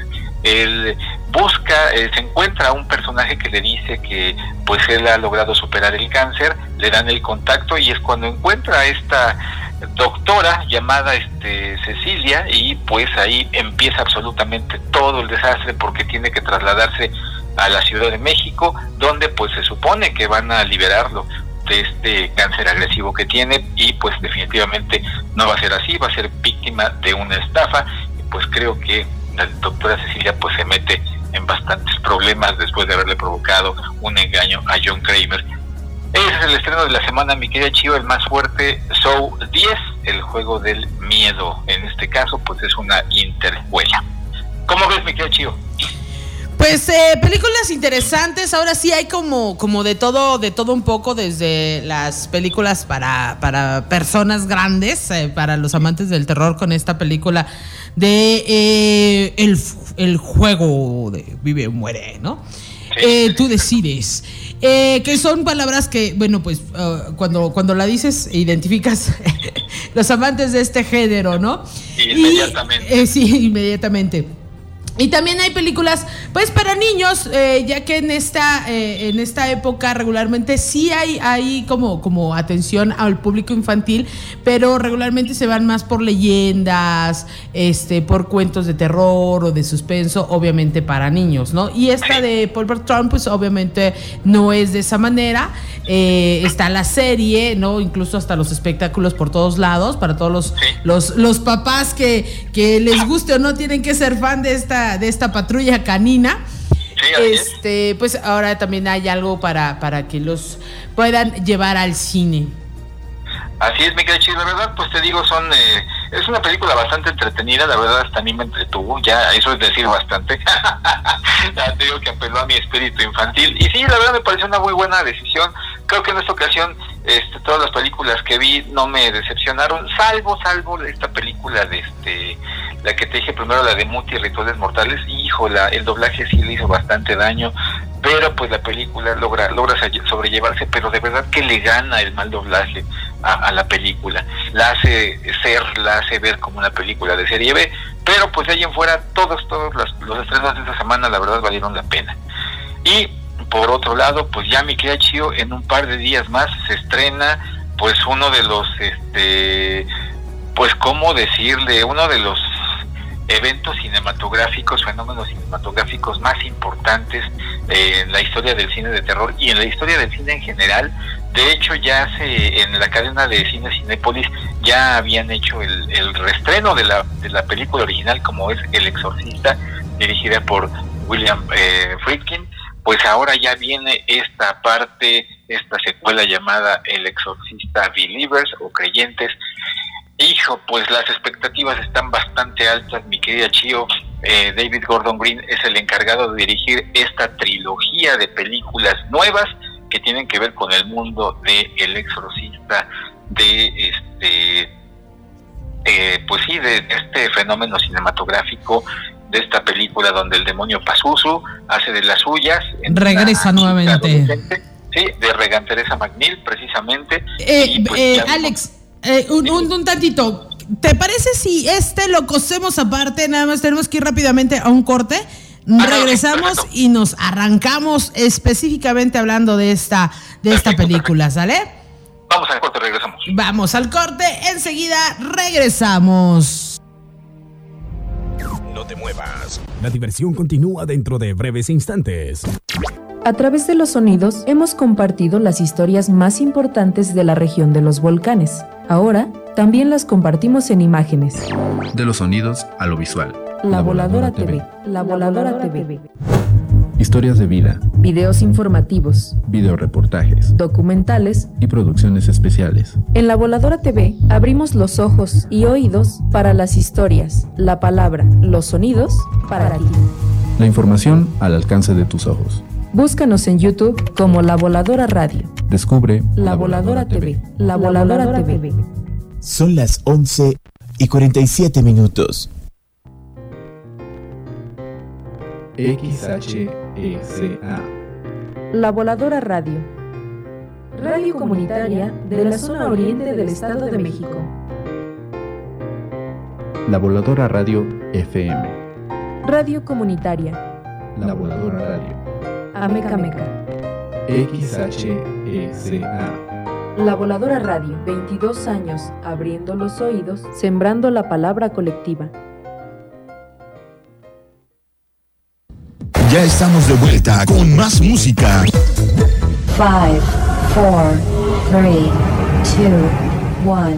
él busca, eh, se encuentra a un personaje que le dice que pues él ha logrado superar el cáncer, le dan el contacto y es cuando encuentra a esta doctora llamada este Cecilia, y pues ahí empieza absolutamente todo el desastre, porque tiene que trasladarse a la Ciudad de México, donde pues se supone que van a liberarlo de este cáncer agresivo que tiene, y pues definitivamente no va a ser así, va a ser víctima de una estafa, y pues creo que la doctora Cecilia pues se mete en bastantes problemas después de haberle provocado un engaño a John Kramer. Ese es el estreno de la semana, mi querida Chío, el más fuerte, Saw diez, el juego del miedo. En este caso, pues es una intercuela. ¿Cómo ves, mi querida Chío? Pues eh, películas interesantes. Ahora sí hay como, como de todo, de todo un poco, desde las películas para, para personas grandes, eh, para los amantes del terror, con esta película de eh, el, el juego de vive o muere, ¿no? Sí. Eh, tú decides. Eh, que son palabras que, bueno, pues uh, cuando, cuando la dices, identificas los amantes de este género, ¿no? Inmediatamente. Y, eh, sí, inmediatamente. Y también hay películas, pues, para niños, eh, ya que en esta eh, en esta época regularmente sí hay, hay como, como atención al público infantil, pero regularmente se van más por leyendas, este, por cuentos de terror o de suspenso, obviamente para niños, ¿no? Y esta de Paul Bertrand, pues, obviamente no es de esa manera. Eh, está la serie, ¿no? Incluso hasta los espectáculos por todos lados, para todos los, los, los papás que, que les guste o no tienen que ser fan de esta de esta patrulla canina. Sí, este, pues ahora también hay algo para, para que los puedan llevar al cine. Así es, mi querida Chis, la verdad, pues te digo, son eh, es una película bastante entretenida, la verdad hasta a mí me entretuvo, ya eso es decir bastante. Ya te digo que apeló a mi espíritu infantil, y sí, la verdad me pareció una muy buena decisión. Creo que en esta ocasión este, todas las películas que vi no me decepcionaron, salvo, salvo esta película de este, la que te dije primero, la de Muti, Rituales Mortales. Hijo, la, el doblaje sí le hizo bastante daño, pero pues la película logra, logra sobrellevarse, pero de verdad que le gana el mal doblaje a, a la película, la hace ser, la hace ver como una película de serie B, pero pues de ahí en fuera todos, todos los, los estrenos de esta semana la verdad valieron la pena. Y por otro lado, pues ya mi querida Chio, en un par de días más se estrena pues uno de los, este, pues cómo decirle, uno de los eventos cinematográficos, fenómenos cinematográficos más importantes eh, en la historia del cine de terror y en la historia del cine en general. De hecho, ya se, en la cadena de cine Cinépolis ya habían hecho el, el reestreno de la, de la película original, como es El Exorcista, dirigida por William eh, Friedkin. Pues ahora ya viene esta parte, esta secuela llamada El Exorcista Believers o Creyentes. Hijo, pues las expectativas están bastante altas, mi querida Chio. Eh, David Gordon Green es el encargado de dirigir esta trilogía de películas nuevas que tienen que ver con el mundo de El Exorcista, de este, eh, pues sí, de este fenómeno cinematográfico, de esta película donde el demonio Pazuzu hace de las suyas. Regresa nuevamente. Sí, de Regan Teresa McNeil, precisamente. Eh, y pues eh, Alex, eh, un, un, un tantito. ¿Te parece si este lo cosemos aparte? Nada más tenemos que ir rápidamente a un corte. Ah, regresamos no, y nos arrancamos específicamente hablando de esta, de esta película, ¿sale? Vamos al corte, regresamos. Vamos al corte, enseguida regresamos. No te muevas. La diversión continúa dentro de breves instantes. A través de los sonidos hemos compartido las historias más importantes de la región de los volcanes. Ahora también las compartimos en imágenes. De los sonidos a lo visual. La, la Voladora, Voladora T V. La Voladora T V. Historias de vida. Videos informativos. Videoreportajes. Documentales. Y producciones especiales. En La Voladora T V abrimos los ojos y oídos para las historias, la palabra, los sonidos para ti. La información al alcance de tus ojos. Búscanos en YouTube como La Voladora Radio. Descubre La, la Voladora, Voladora T V. T V. La Voladora, la Voladora T V. Son las once y cuarenta y siete minutos. X H E C A. La Voladora Radio. Radio comunitaria de la zona oriente del Estado de México. La Voladora Radio F M. Radio comunitaria. La Voladora Radio. Ameca Meca. X H E C A. La Voladora Radio. veintidós años abriendo los oídos, sembrando la palabra colectiva. Ya estamos de vuelta con más música. Five, four, three, two, one.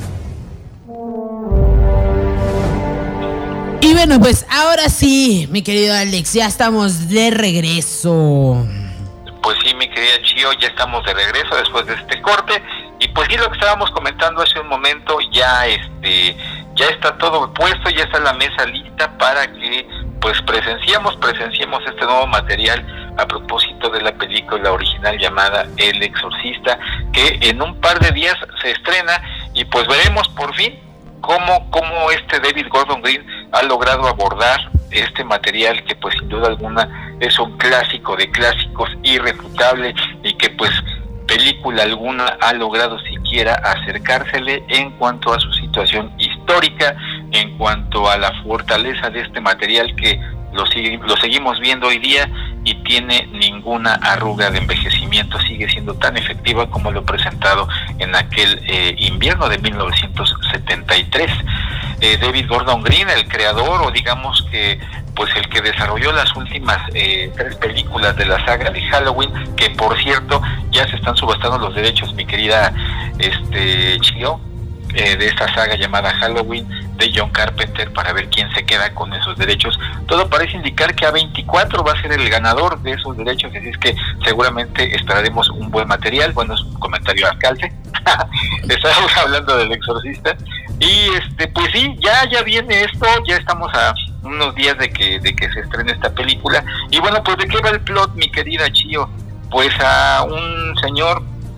Y bueno, pues ahora sí, mi querido Alex, ya estamos de regreso. Pues sí, mi querida Chio, ya estamos de regreso después de este corte. Y pues sí, lo que estábamos comentando hace un momento, ya este, ya está todo puesto, ya está la mesa lista para que pues presenciamos, presenciemos este nuevo material a propósito de la película original llamada El Exorcista, que en un par de días se estrena y pues veremos por fin cómo, cómo este David Gordon Green ha logrado abordar este material que pues sin duda alguna es un clásico de clásicos, irrefutable, y que pues película alguna ha logrado siquiera acercársele en cuanto a su situación histórica, en cuanto a la fortaleza de este material que lo, sigue, lo seguimos viendo hoy día y tiene ninguna arruga de envejecimiento, sigue siendo tan efectiva como lo presentado en aquel eh, invierno de mil novecientos setenta y tres. Eh, David Gordon Green, el creador, o digamos que pues el que desarrolló las últimas eh, tres películas de la saga de Halloween, que por cierto ya se están subastando los derechos, mi querida este Chio, eh, de esta saga llamada Halloween de John Carpenter, para ver quién se queda con esos derechos. Todo parece indicar que A veinticuatro va a ser el ganador de esos derechos, así es que seguramente esperaremos un buen material. Bueno, es un comentario alcalde. Estábamos hablando del Exorcista y este pues sí, ya ya viene esto, ya estamos a unos días de que de que se estrene esta película. Y bueno, pues ¿de qué va el plot, mi querida Chio? Pues a un señor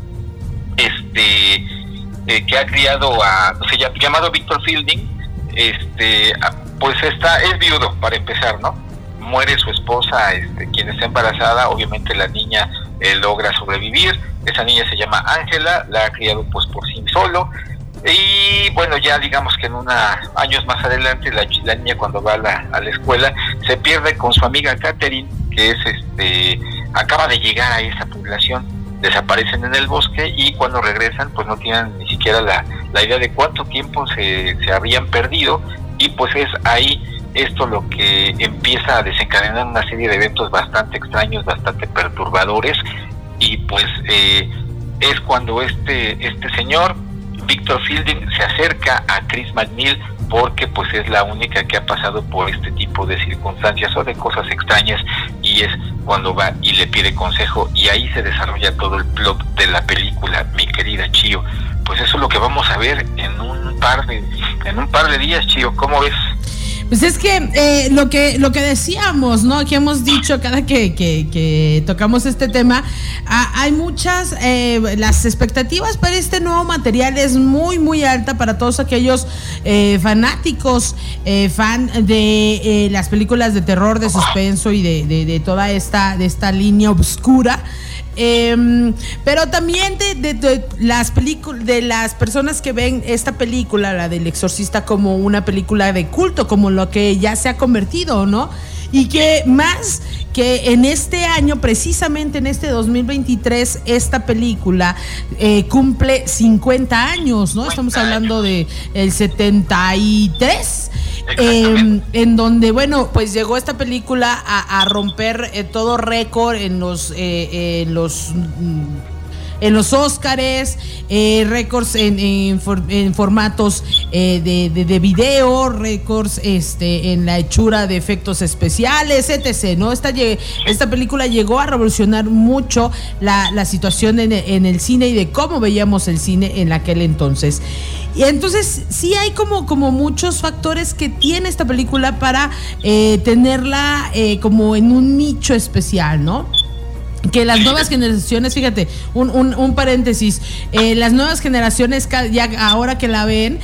este eh, que ha criado a, se llama, llamado Victor Fielding, este pues está, es viudo para empezar, ¿no? Muere su esposa, este, quien está embarazada, obviamente la niña eh, logra sobrevivir. Esa niña se llama Ángela, la ha criado pues por sí solo. Y bueno, ya digamos que en una años más adelante la, la niña, cuando va a la, a la escuela, se pierde con su amiga Catherine, que es este acaba de llegar a esa población. Desaparecen en el bosque y cuando regresan pues no tienen ni siquiera la, la idea de cuánto tiempo se, se habrían perdido, y pues es ahí esto lo que empieza a desencadenar una serie de eventos bastante extraños, bastante perturbadores. Y pues eh, es cuando este este señor Victor Fielding se acerca a Chris MacNeil, porque pues es la única que ha pasado por este tipo de circunstancias o de cosas extrañas, y es cuando va y le pide consejo, y ahí se desarrolla todo el plot de la película, mi querida Chio. Pues eso es lo que vamos a ver en un par de en un par de días, Chio. ¿Cómo ves? Pues es que eh, lo que lo que decíamos, ¿no? Que hemos dicho cada que, que, que tocamos este tema, ah, hay muchas, eh, las expectativas para este nuevo material es muy, muy alta para todos aquellos eh, fanáticos, eh, fan de eh, las películas de terror, de suspenso y de, de, de toda esta, de esta línea oscura. Eh, pero también de, de, de las películas, de las personas que ven esta película, la del Exorcista, como una película de culto, como lo que ya se ha convertido, ¿no? Y que más que en este año, precisamente en este dos mil veintitrés, esta película eh, cumple cincuenta años, ¿no? Estamos hablando de el setenta y tres. Eh, en donde, bueno, pues llegó esta película a, a romper eh, todo récord en los eh, en los en los Óscares, eh, récords en, en, for, en formatos eh, de, de, de video, récords este, en la hechura de efectos especiales, etcétera, ¿no? Esta, esta película llegó a revolucionar mucho la, la situación en, en el cine y de cómo veíamos el cine en aquel entonces. Y entonces sí hay como, como muchos factores que tiene esta película para eh, tenerla eh, como en un nicho especial, ¿no? Que las nuevas generaciones, fíjate, un, un, un paréntesis, eh, las nuevas generaciones ya ahora que la ven,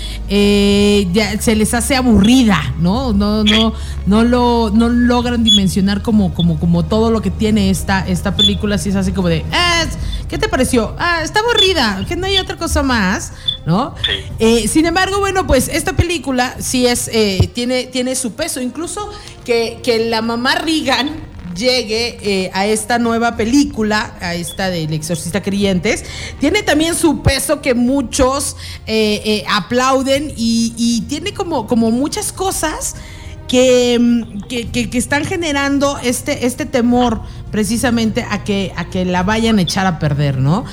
eh, ya se les hace aburrida, ¿no? No, no, no lo, no logran dimensionar como, como, como todo lo que tiene esta, esta película, así es así como de, ah, ¿qué te pareció? Ah, está aburrida, que no hay otra cosa más, ¿no? Sí. Eh, sin embargo, bueno, pues esta película sí es, eh, tiene, tiene su peso, incluso que, que la mamá Regan llegue eh, a esta nueva película, a esta del Exorcista Creyentes, tiene también su peso que muchos eh, eh, aplauden y, y tiene como, como muchas cosas que, que, que, que están generando este, este temor precisamente a que, a que la vayan a echar a perder, ¿no?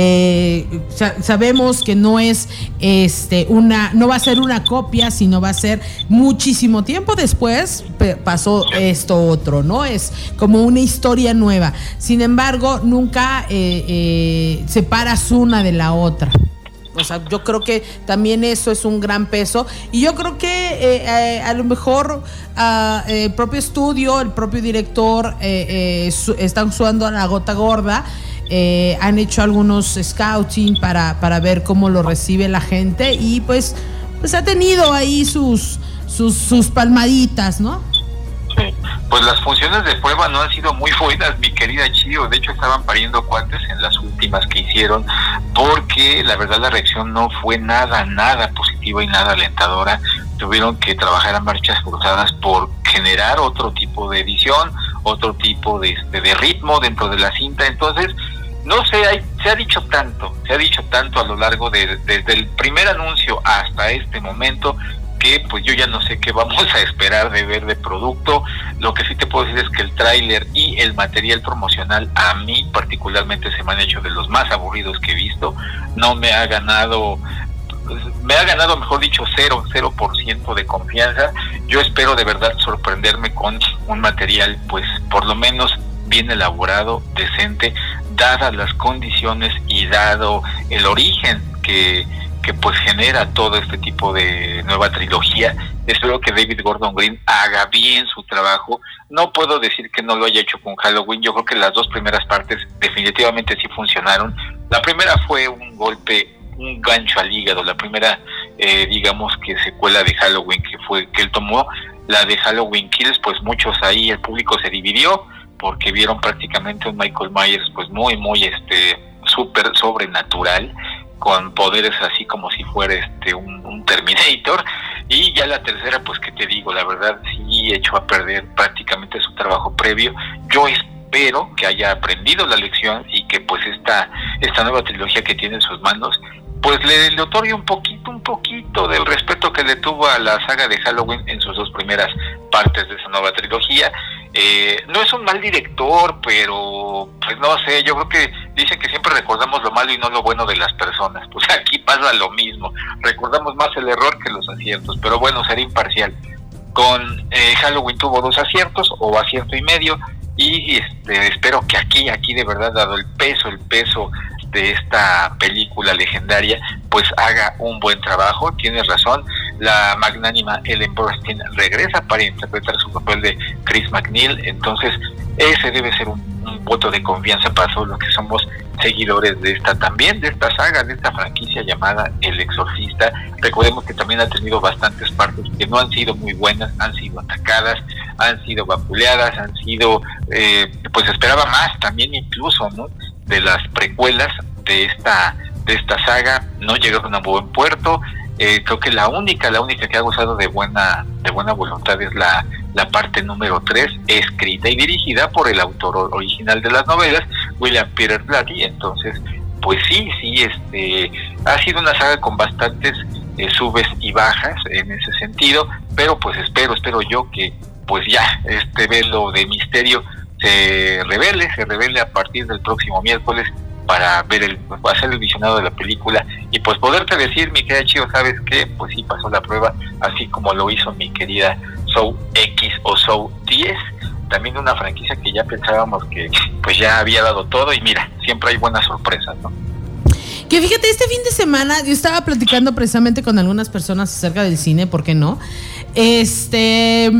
Eh, sa- sabemos que no es este una, no va a ser una copia, sino va a ser muchísimo tiempo después pe- pasó esto otro, ¿no? Es como una historia nueva. Sin embargo, nunca eh, eh, separas una de la otra. O sea, yo creo que también eso es un gran peso, y yo creo que eh, eh, a lo mejor uh, el propio estudio, el propio director eh, eh, su, están sudando a la gota gorda, eh, han hecho algunos scouting para, para ver cómo lo recibe la gente, y pues, pues ha tenido ahí sus, sus, sus palmaditas, ¿no? Sí, pues las funciones de prueba no han sido muy buenas, mi querida Chio. De hecho, estaban pariendo cuates en las últimas que hicieron, porque la verdad la reacción no fue nada, nada positiva y nada alentadora. Tuvieron que trabajar a marchas forzadas porque generar otro tipo de edición, otro tipo de, de, de ritmo dentro de la cinta. Entonces, no sé, hay, se ha dicho tanto, se ha dicho tanto a lo largo de, desde el primer anuncio hasta este momento, que pues yo ya no sé qué vamos a esperar de ver de producto. Lo que sí te puedo decir es que el tráiler y el material promocional a mí particularmente se me han hecho de los más aburridos que he visto. No me ha ganado, me ha ganado, mejor dicho, cero, cero por ciento de confianza. Yo espero de verdad sorprenderme con un material pues por lo menos bien elaborado, decente, dadas las condiciones y dado el origen que que pues genera todo este tipo de nueva trilogía. Espero que David Gordon Green haga bien su trabajo. No puedo decir que no lo haya hecho con Halloween. Yo creo que las dos primeras partes definitivamente sí funcionaron. La primera fue un golpe, un gancho al hígado. La primera, eh, digamos que secuela de Halloween que fue que él tomó, la de Halloween Kills, pues muchos ahí, el público se dividió porque vieron prácticamente un Michael Myers pues muy, muy este súper sobrenatural, con poderes así como si fuera este un, un Terminator. Y ya la tercera, pues que te digo, la verdad sí echó a perder prácticamente su trabajo previo. Yo espero que haya aprendido la lección y que pues esta esta nueva trilogía que tiene en sus manos pues le, le otorgue un poquito, un poquito del respeto que le tuvo a la saga de Halloween en sus dos primeras partes de esa nueva trilogía. Eh, no es un mal director, pero pues no sé, yo creo que dicen que siempre recordamos lo malo y no lo bueno de las personas. Pues aquí pasa lo mismo, recordamos más el error que los aciertos, pero bueno, seré imparcial. Con eh, Halloween tuvo dos aciertos o acierto y medio, y este espero que aquí, aquí de verdad, dado el peso, el peso de esta película legendaria, pues haga un buen trabajo. Tienes razón, la magnánima Ellen Burstyn regresa para interpretar su papel de Chris McNeil, entonces ese debe ser un, un voto de confianza para todos los que somos seguidores de esta también, de esta saga, de esta franquicia llamada El Exorcista. Recordemos que también ha tenido bastantes partes que no han sido muy buenas, han sido atacadas, han sido vapuleadas, han sido, eh, pues esperaba más también incluso, ¿no?, de las precuelas de esta de esta saga. No llegaron a buen puerto. Eh, creo que la única la única que ha gozado de buena de buena voluntad es la la parte número tres, escrita y dirigida por el autor original de las novelas, William Peter Blatty. Entonces pues sí sí este ha sido una saga con bastantes eh, subes y bajas en ese sentido, pero pues espero espero yo que pues ya este velo de misterio se revele, se revele a partir del próximo miércoles para ver el, hacer el visionado de la película y pues poderte decir, mi querida Chio, ¿sabes qué? Pues sí pasó la prueba, así como lo hizo mi querida Saw X o Saw diez, también una franquicia que ya pensábamos que pues ya había dado todo, y mira, siempre hay buenas sorpresas, ¿no? Que fíjate, este fin de semana yo estaba platicando precisamente con algunas personas acerca del cine, ¿por qué no? Este...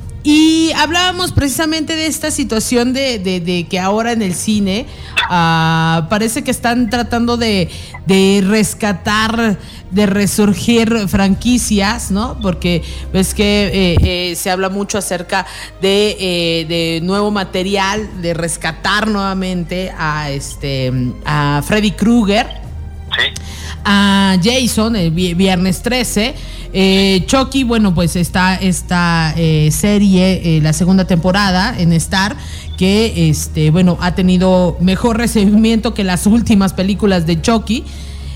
Y hablábamos precisamente de esta situación de, de, de que ahora en el cine uh, parece que están tratando de, de rescatar, de resurgir franquicias, ¿no? Porque ves que eh, eh, se habla mucho acerca de, eh, de nuevo material, de rescatar nuevamente a, este, a Freddy Krueger. Sí. A Jason, el viernes trece. eh, Chucky, bueno, pues está esta eh, serie, eh, la segunda temporada en Star, que este, bueno, ha tenido mejor recibimiento que las últimas películas de Chucky.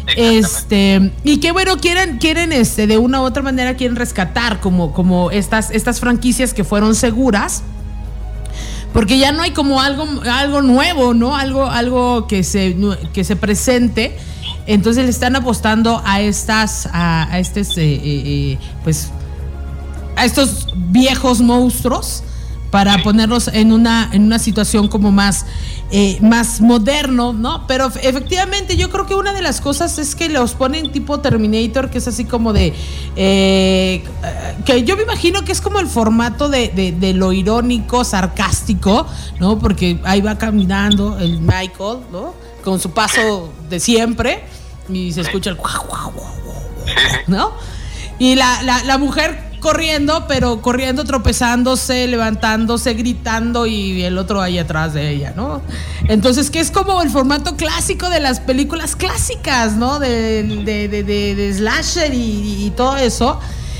Este, y que bueno, quieren, quieren este, de una u otra manera quieren rescatar como, como estas, estas franquicias que fueron seguras. Porque ya no hay como algo, algo nuevo, ¿no? Algo, algo que se, que se presente. Entonces le están apostando a estas, a, a estos, eh, eh, pues, a estos viejos monstruos para sí. ponerlos en una, en una situación como más, eh, más moderno, ¿no? Pero efectivamente yo creo que una de las cosas es que los ponen tipo Terminator, que es así como de, eh, que yo me imagino que es como el formato de, de, de lo irónico, sarcástico, ¿no? Porque ahí va caminando el Michael, ¿no? Con su paso de siempre, y se escucha el guau, guau, guau, guau, ¿no? Y la, la, la mujer corriendo, pero corriendo, tropezándose, levantándose, gritando, y el otro ahí atrás de ella, ¿no? Entonces, que es como el formato clásico de las películas clásicas, ¿no? De, de, de, de, de slasher y, y todo eso.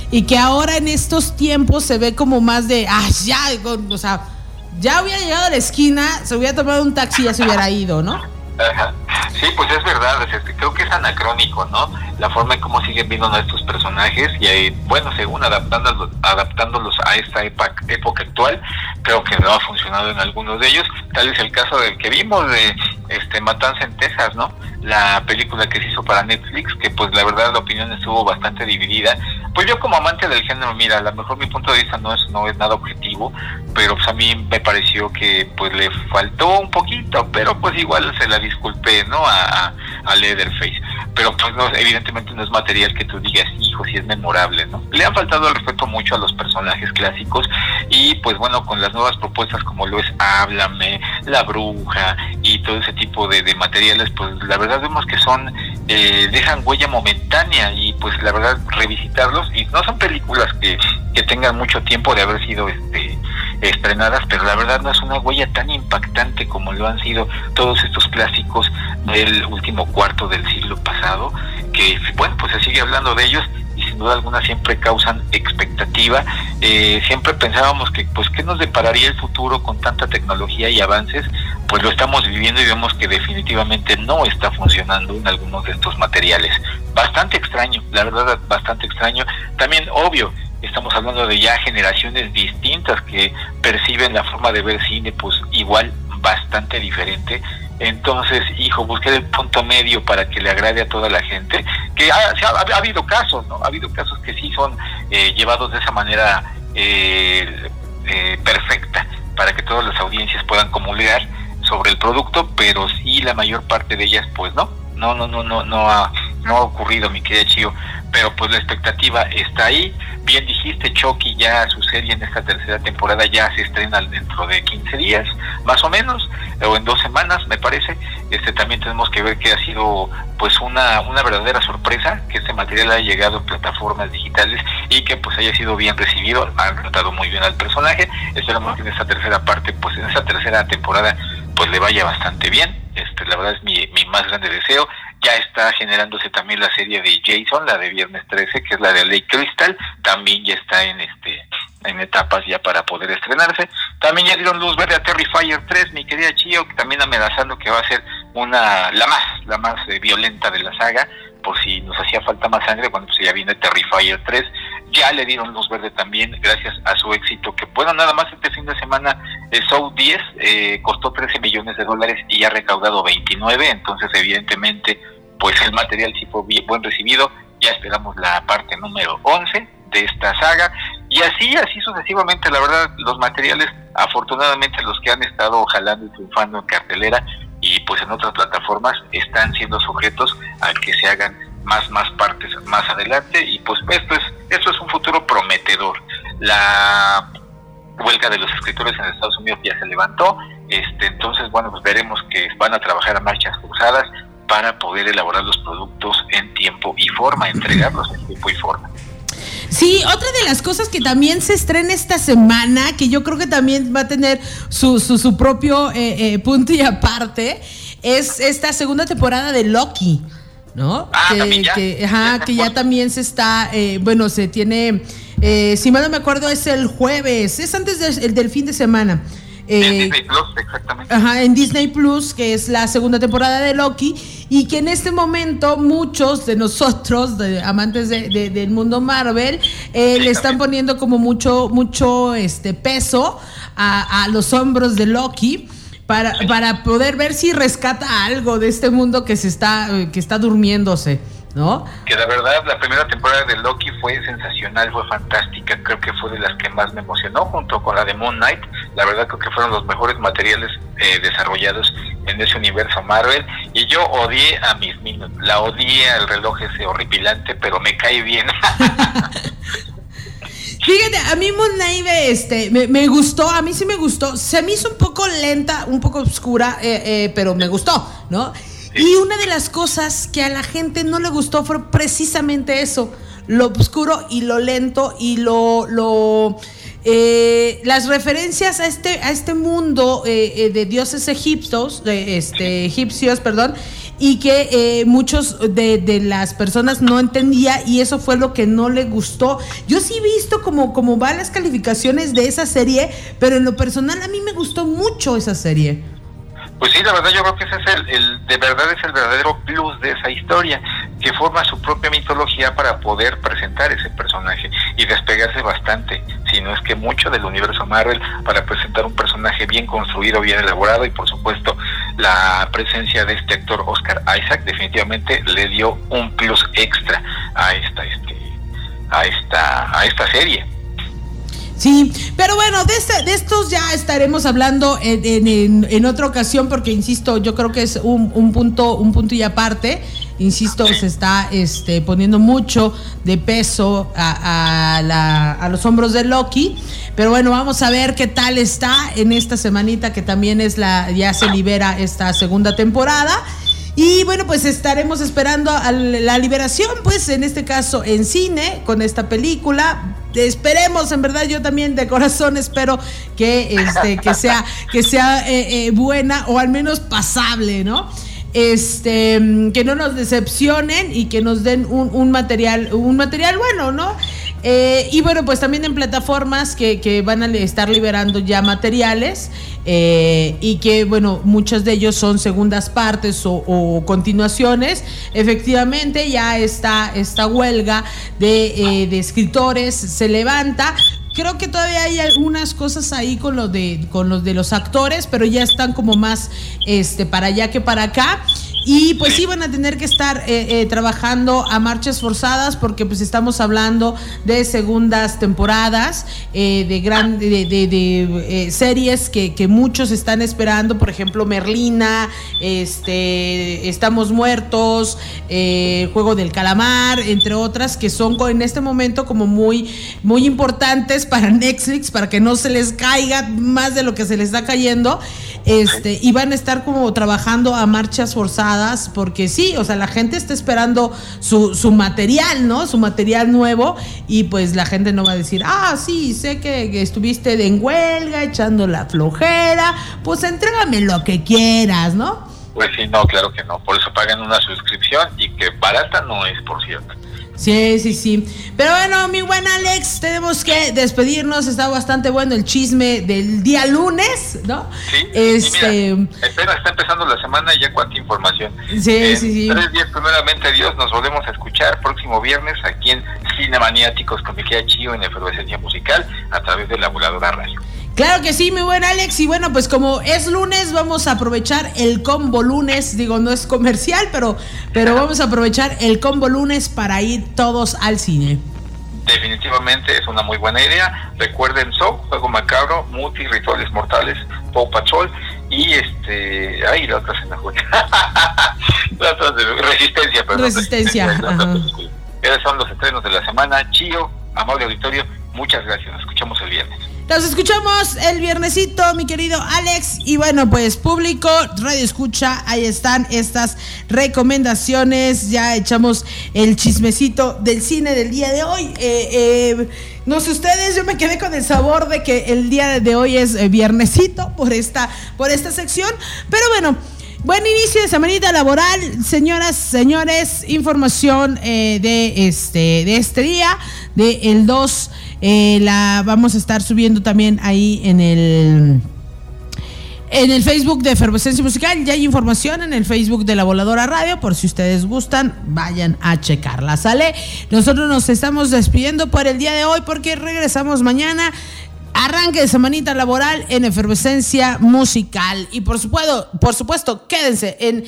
y que ahora en estos tiempos se ve como más de, ah, ya, o sea, ya hubiera llegado a la esquina, se hubiera tomado un taxi y ya se hubiera ido, ¿no? Ajá. Sí, pues es verdad, es, creo que es anacrónico, ¿no? La forma en cómo siguen viendo nuestros personajes y ahí, bueno, según adaptándolos, adaptándolos a esta época, época actual, creo que no ha funcionado en algunos de ellos. Tal es el caso del que vimos de este Matanza en Texas, ¿no? La película que se hizo para Netflix, que pues la verdad la opinión estuvo bastante dividida. Pues yo como amante del género, mira, a lo mejor mi punto de vista no es no es nada objetivo, pero pues a mí me pareció que pues le faltó un poquito, pero pues igual se la disculpé, ¿no? A, a Leatherface, pero pues no, evidentemente no es material que tú digas, hijo, si es memorable, ¿no? Le han faltado el respeto mucho a los personajes clásicos y pues bueno, con las nuevas propuestas como lo es Háblame, La Bruja y todo ese tipo de, de materiales, pues la verdad vemos que son, eh, dejan huella momentánea y pues la verdad revisitarlos, y no son películas que, que tengan mucho tiempo de haber sido este estrenadas, pero la verdad no es una huella tan impactante como lo han sido todos estos clásicos del último cuarto del siglo pasado, que bueno, pues se sigue hablando de ellos y sin duda alguna siempre causan expectativa. Eh, siempre pensábamos que pues qué nos depararía el futuro con tanta tecnología y avances, pues lo estamos viviendo y vemos que definitivamente no está funcionando en algunos de estos materiales. Bastante extraño, la verdad, bastante extraño. También, obvio, estamos hablando de ya generaciones distintas que perciben la forma de ver cine pues igual bastante diferente. Entonces, hijo, busqué el punto medio para que le agrade a toda la gente, que ha, ha, ha habido casos, ¿no? Ha habido casos que sí son eh, llevados de esa manera eh, eh, perfecta para que todas las audiencias puedan comulgar sobre el producto, pero sí la mayor parte de ellas pues no, no, no, no, no, no ha, no ha ocurrido, mi querida Chío, pero pues la expectativa está ahí. Bien dijiste, Chucky, ya su serie en esta tercera temporada ya se estrena dentro de quince días, más o menos, o en dos semanas, me parece. Este también tenemos que ver que ha sido pues una una verdadera sorpresa que este material haya llegado en plataformas digitales y que pues haya sido bien recibido. Han tratado muy bien al personaje. Esperamos que en esta tercera parte, pues en esta tercera temporada, pues le vaya bastante bien. Este, la verdad es mi, mi más grande deseo. Ya está generándose también la serie de Jason, la de Viernes trece, que es la de Lake Crystal, también ya está en este en etapas ya para poder estrenarse. También ya dieron luz verde a Terrifier tres, mi querida Chío, que también amenazando que va a ser una la más la más eh, violenta de la saga, por si nos hacía falta más sangre. Bueno, pues ya viene Terrifier tres, ya le dieron luz verde también gracias a su éxito, que bueno, nada más este fin de semana eh, Saw diez eh, costó trece millones de dólares y ha recaudado veintinueve, entonces evidentemente pues el material sí fue bien buen recibido. Ya esperamos la parte número once de esta saga y así, así sucesivamente. La verdad, los materiales, afortunadamente los que han estado jalando y triunfando en cartelera y pues en otras plataformas, están siendo sujetos a que se hagan más, más partes más adelante, y pues esto es, esto es un futuro prometedor. La huelga de los escritores en Estados Unidos ya se levantó, este entonces bueno, pues veremos que van a trabajar a marchas cruzadas para poder elaborar los productos en tiempo y forma, entregarlos en tiempo y forma. Sí, otra de las cosas que también se estrena esta semana, que yo creo que también va a tener su, su, su propio eh, eh, punto y aparte, es esta segunda temporada de Loki, ¿no? Ah, que, también ya. Que, ajá, que ya también se está, eh, bueno, se tiene, eh, si mal no me acuerdo, es el jueves, es antes de, del fin de semana. Eh, en Disney Plus, exactamente. Ajá, en Disney Plus, que es la segunda temporada de Loki, y que en este momento muchos de nosotros, de, amantes de, de, del mundo Marvel, eh, sí, le están también poniendo como mucho, mucho este peso a, a los hombros de Loki para, sí. para poder ver si rescata algo de este mundo que se está, que está durmiéndose, ¿no? Que la verdad la primera temporada de Loki fue sensacional, fue fantástica, creo que fue de las que más me emocionó junto con la de Moon Knight. La verdad creo que fueron los mejores materiales eh, desarrollados en ese universo Marvel, y yo odié a Miss Minutes, la odié al reloj ese horripilante, pero me cae bien. Fíjate, a mí Moon Knight este, me, me gustó, a mí sí me gustó, se me hizo un poco lenta, un poco oscura, eh, eh, pero me gustó, ¿no? Y una de las cosas que a la gente no le gustó fue precisamente eso, lo oscuro y lo lento y lo, lo eh, las referencias a este, a este mundo eh, de dioses egipcios, de este, egipcios, perdón, y que eh, muchos de, de las personas no entendía y eso fue lo que no le gustó. Yo sí he visto como, como van las calificaciones de esa serie, pero en lo personal a mí me gustó mucho esa serie. Pues sí, la verdad yo creo que ese es el, el, de verdad es el verdadero plus de esa historia, que forma su propia mitología para poder presentar ese personaje y despegarse bastante, si no es que mucho del universo Marvel, para presentar un personaje bien construido, bien elaborado, y por supuesto la presencia de este actor Oscar Isaac definitivamente le dio un plus extra a esta, este, a esta, a esta serie. Sí, pero bueno, de, este, de estos ya estaremos hablando en, en, en, en otra ocasión, porque insisto, yo creo que es un, un punto, un punto y aparte. Insisto, se está este, poniendo mucho de peso a, a, la, a los hombros de Loki. Pero bueno, vamos a ver qué tal está en esta semanita que también es la, ya se libera esta segunda temporada. Y bueno, pues estaremos esperando a la liberación, pues en este caso en cine, con esta película. Esperemos, en verdad, yo también de corazón espero que este que sea que sea eh, eh, buena o al menos pasable, ¿no? Este, que no nos decepcionen y que nos den un, un material, un material bueno, ¿no? Eh, y bueno, pues también en plataformas que, que van a estar liberando ya materiales eh, y que, bueno, muchos de ellos son segundas partes o, o continuaciones. Efectivamente, ya está esta huelga de, eh, de escritores se levanta. Creo que todavía hay algunas cosas ahí con los de con los de los actores, pero ya están como más este para allá que para acá. Y pues sí van a tener que estar eh, eh, trabajando a marchas forzadas, porque pues estamos hablando de segundas temporadas, eh, de gran de, de, de eh, series que, que muchos están esperando, por ejemplo Merlina, este Estamos Muertos, eh, Juego del Calamar, entre otras, que son en este momento como muy, muy importantes para Netflix, para que no se les caiga más de lo que se les está cayendo, este, y van a estar como trabajando a marchas forzadas. Porque sí, o sea, la gente está esperando su, su material, ¿no? Su material nuevo, y pues la gente no va a decir, ah, sí, sé que, que estuviste en huelga, echando la flojera, pues entrégame lo que quieras, ¿no? Pues sí, no, claro que no, por eso pagan una suscripción, y que barata no es, por cierto. Sí, sí, sí. Pero bueno, mi buen Alex, tenemos que despedirnos. Está bastante bueno el chisme del día lunes, ¿no? Sí, este... y mira, espera, está empezando la semana y ya cuánta información. Sí, en sí, sí. Tres días, primeramente Dios, nos volvemos a escuchar próximo viernes aquí en Cinemaniáticos con mi querida Chío en Efervescencia Musical a través de la Voladora Radio. Claro que sí, mi buen Alex, y bueno, pues como es lunes, vamos a aprovechar el combo lunes, digo, no es comercial, pero, pero vamos a aprovechar el combo lunes para ir todos al cine. Definitivamente es una muy buena idea. Recuerden Saw, Juego Macabro, Muti, Rituales Mortales, Paw Patrol y este, ay, la otra se me fue. La otra de Resistencia, perdón. Resistencia, Resistencia. Esos son los estrenos de la semana. Chío, amable auditorio, muchas gracias, nos escuchamos el viernes. Nos escuchamos el viernesito, mi querido Alex. Y bueno, pues público, radio escucha, ahí están estas recomendaciones. Ya echamos el chismecito del cine del día de hoy. Eh, eh, no sé ustedes, yo me quedé con el sabor de que el día de hoy es eh, viernesito por esta, por esta sección. Pero bueno, buen inicio de semanita laboral, señoras, señores. Información eh, de este de este día, de el dos. Eh, la vamos a estar subiendo también ahí en el en el Facebook de Efervescencia Musical. Ya hay información en el Facebook de La Voladora Radio, por si ustedes gustan, vayan a checarla, ¿sale? Nosotros nos estamos despidiendo por el día de hoy, porque regresamos mañana. Arranque de semanita laboral en Efervescencia Musical. Y por supuesto, por supuesto, quédense en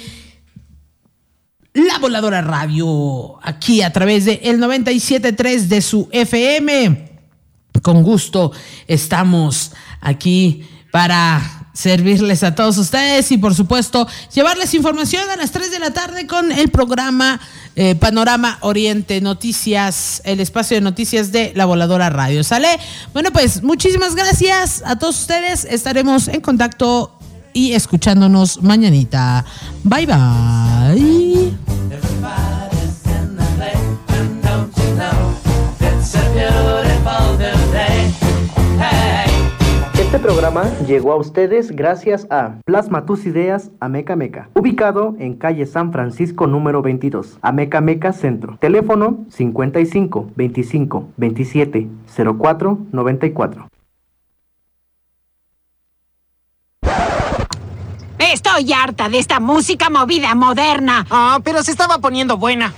La Voladora Radio, aquí a través de el noventa y siete punto tres de su F M. Con gusto estamos aquí para servirles a todos ustedes y por supuesto llevarles información a las tres de la tarde con el programa eh, Panorama Oriente Noticias, el espacio de noticias de La Voladora Radio. ¿Sale? Bueno, pues muchísimas gracias a todos ustedes. Estaremos en contacto y escuchándonos mañanita. Bye, bye. Este programa llegó a ustedes gracias a Plasma tus ideas Ameca Meca, ubicado en calle San Francisco número veintidós, Ameca Meca Centro. Teléfono cincuenta y cinco, veinticinco, veintisiete, cero cuatro, noventa y cuatro. Estoy harta de esta música movida moderna. Ah, oh, pero se estaba poniendo buena.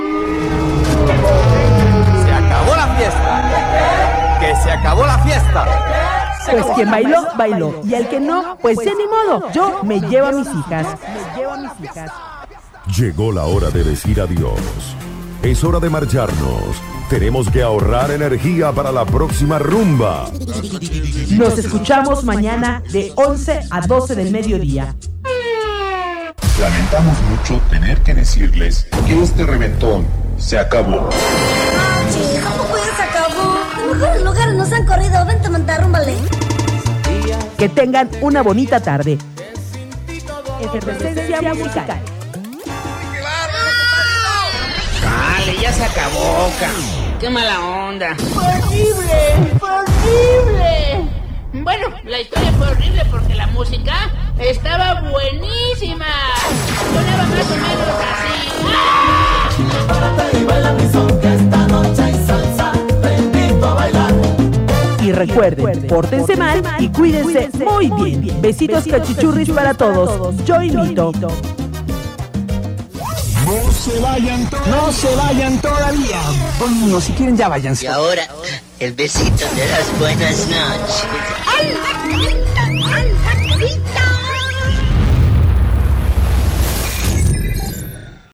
Se acabó la fiesta. Que se acabó la fiesta. Pues quien bailó, bailó. Y el que no, pues ya ni modo. Yo me llevo a mis hijas. Me llevo a mis hijas. Llegó la hora de decir adiós. Es hora de marcharnos. Tenemos que ahorrar energía para la próxima rumba. Nos escuchamos mañana de once a doce del mediodía. Lamentamos mucho tener que decirles que este reventón se acabó. Oye, ¿cómo pues se acabó? Los mejores lugares nos han corrido. Vente a montar, rúmbale. Que tengan una bonita tarde. Efervescencia musical. Dale, ya se acabó, cabrón. Qué mala onda. ¡Fue horrible! ¡Fue horrible! Bueno, la historia fue horrible porque la música estaba buenísima. Sonaba más o menos así. ¡Ah! Párate y baila mi son, que esta noche hay salsa. Te invito a bailar. Y recuerden, pórtense mal y cuídense muy bien. Besitos cachichurris para todos. Yo invito. No se vayan, no se vayan todavía. Bueno, si quieren ya váyanse. Y ahora, el besito de las buenas noches. ¡Ay!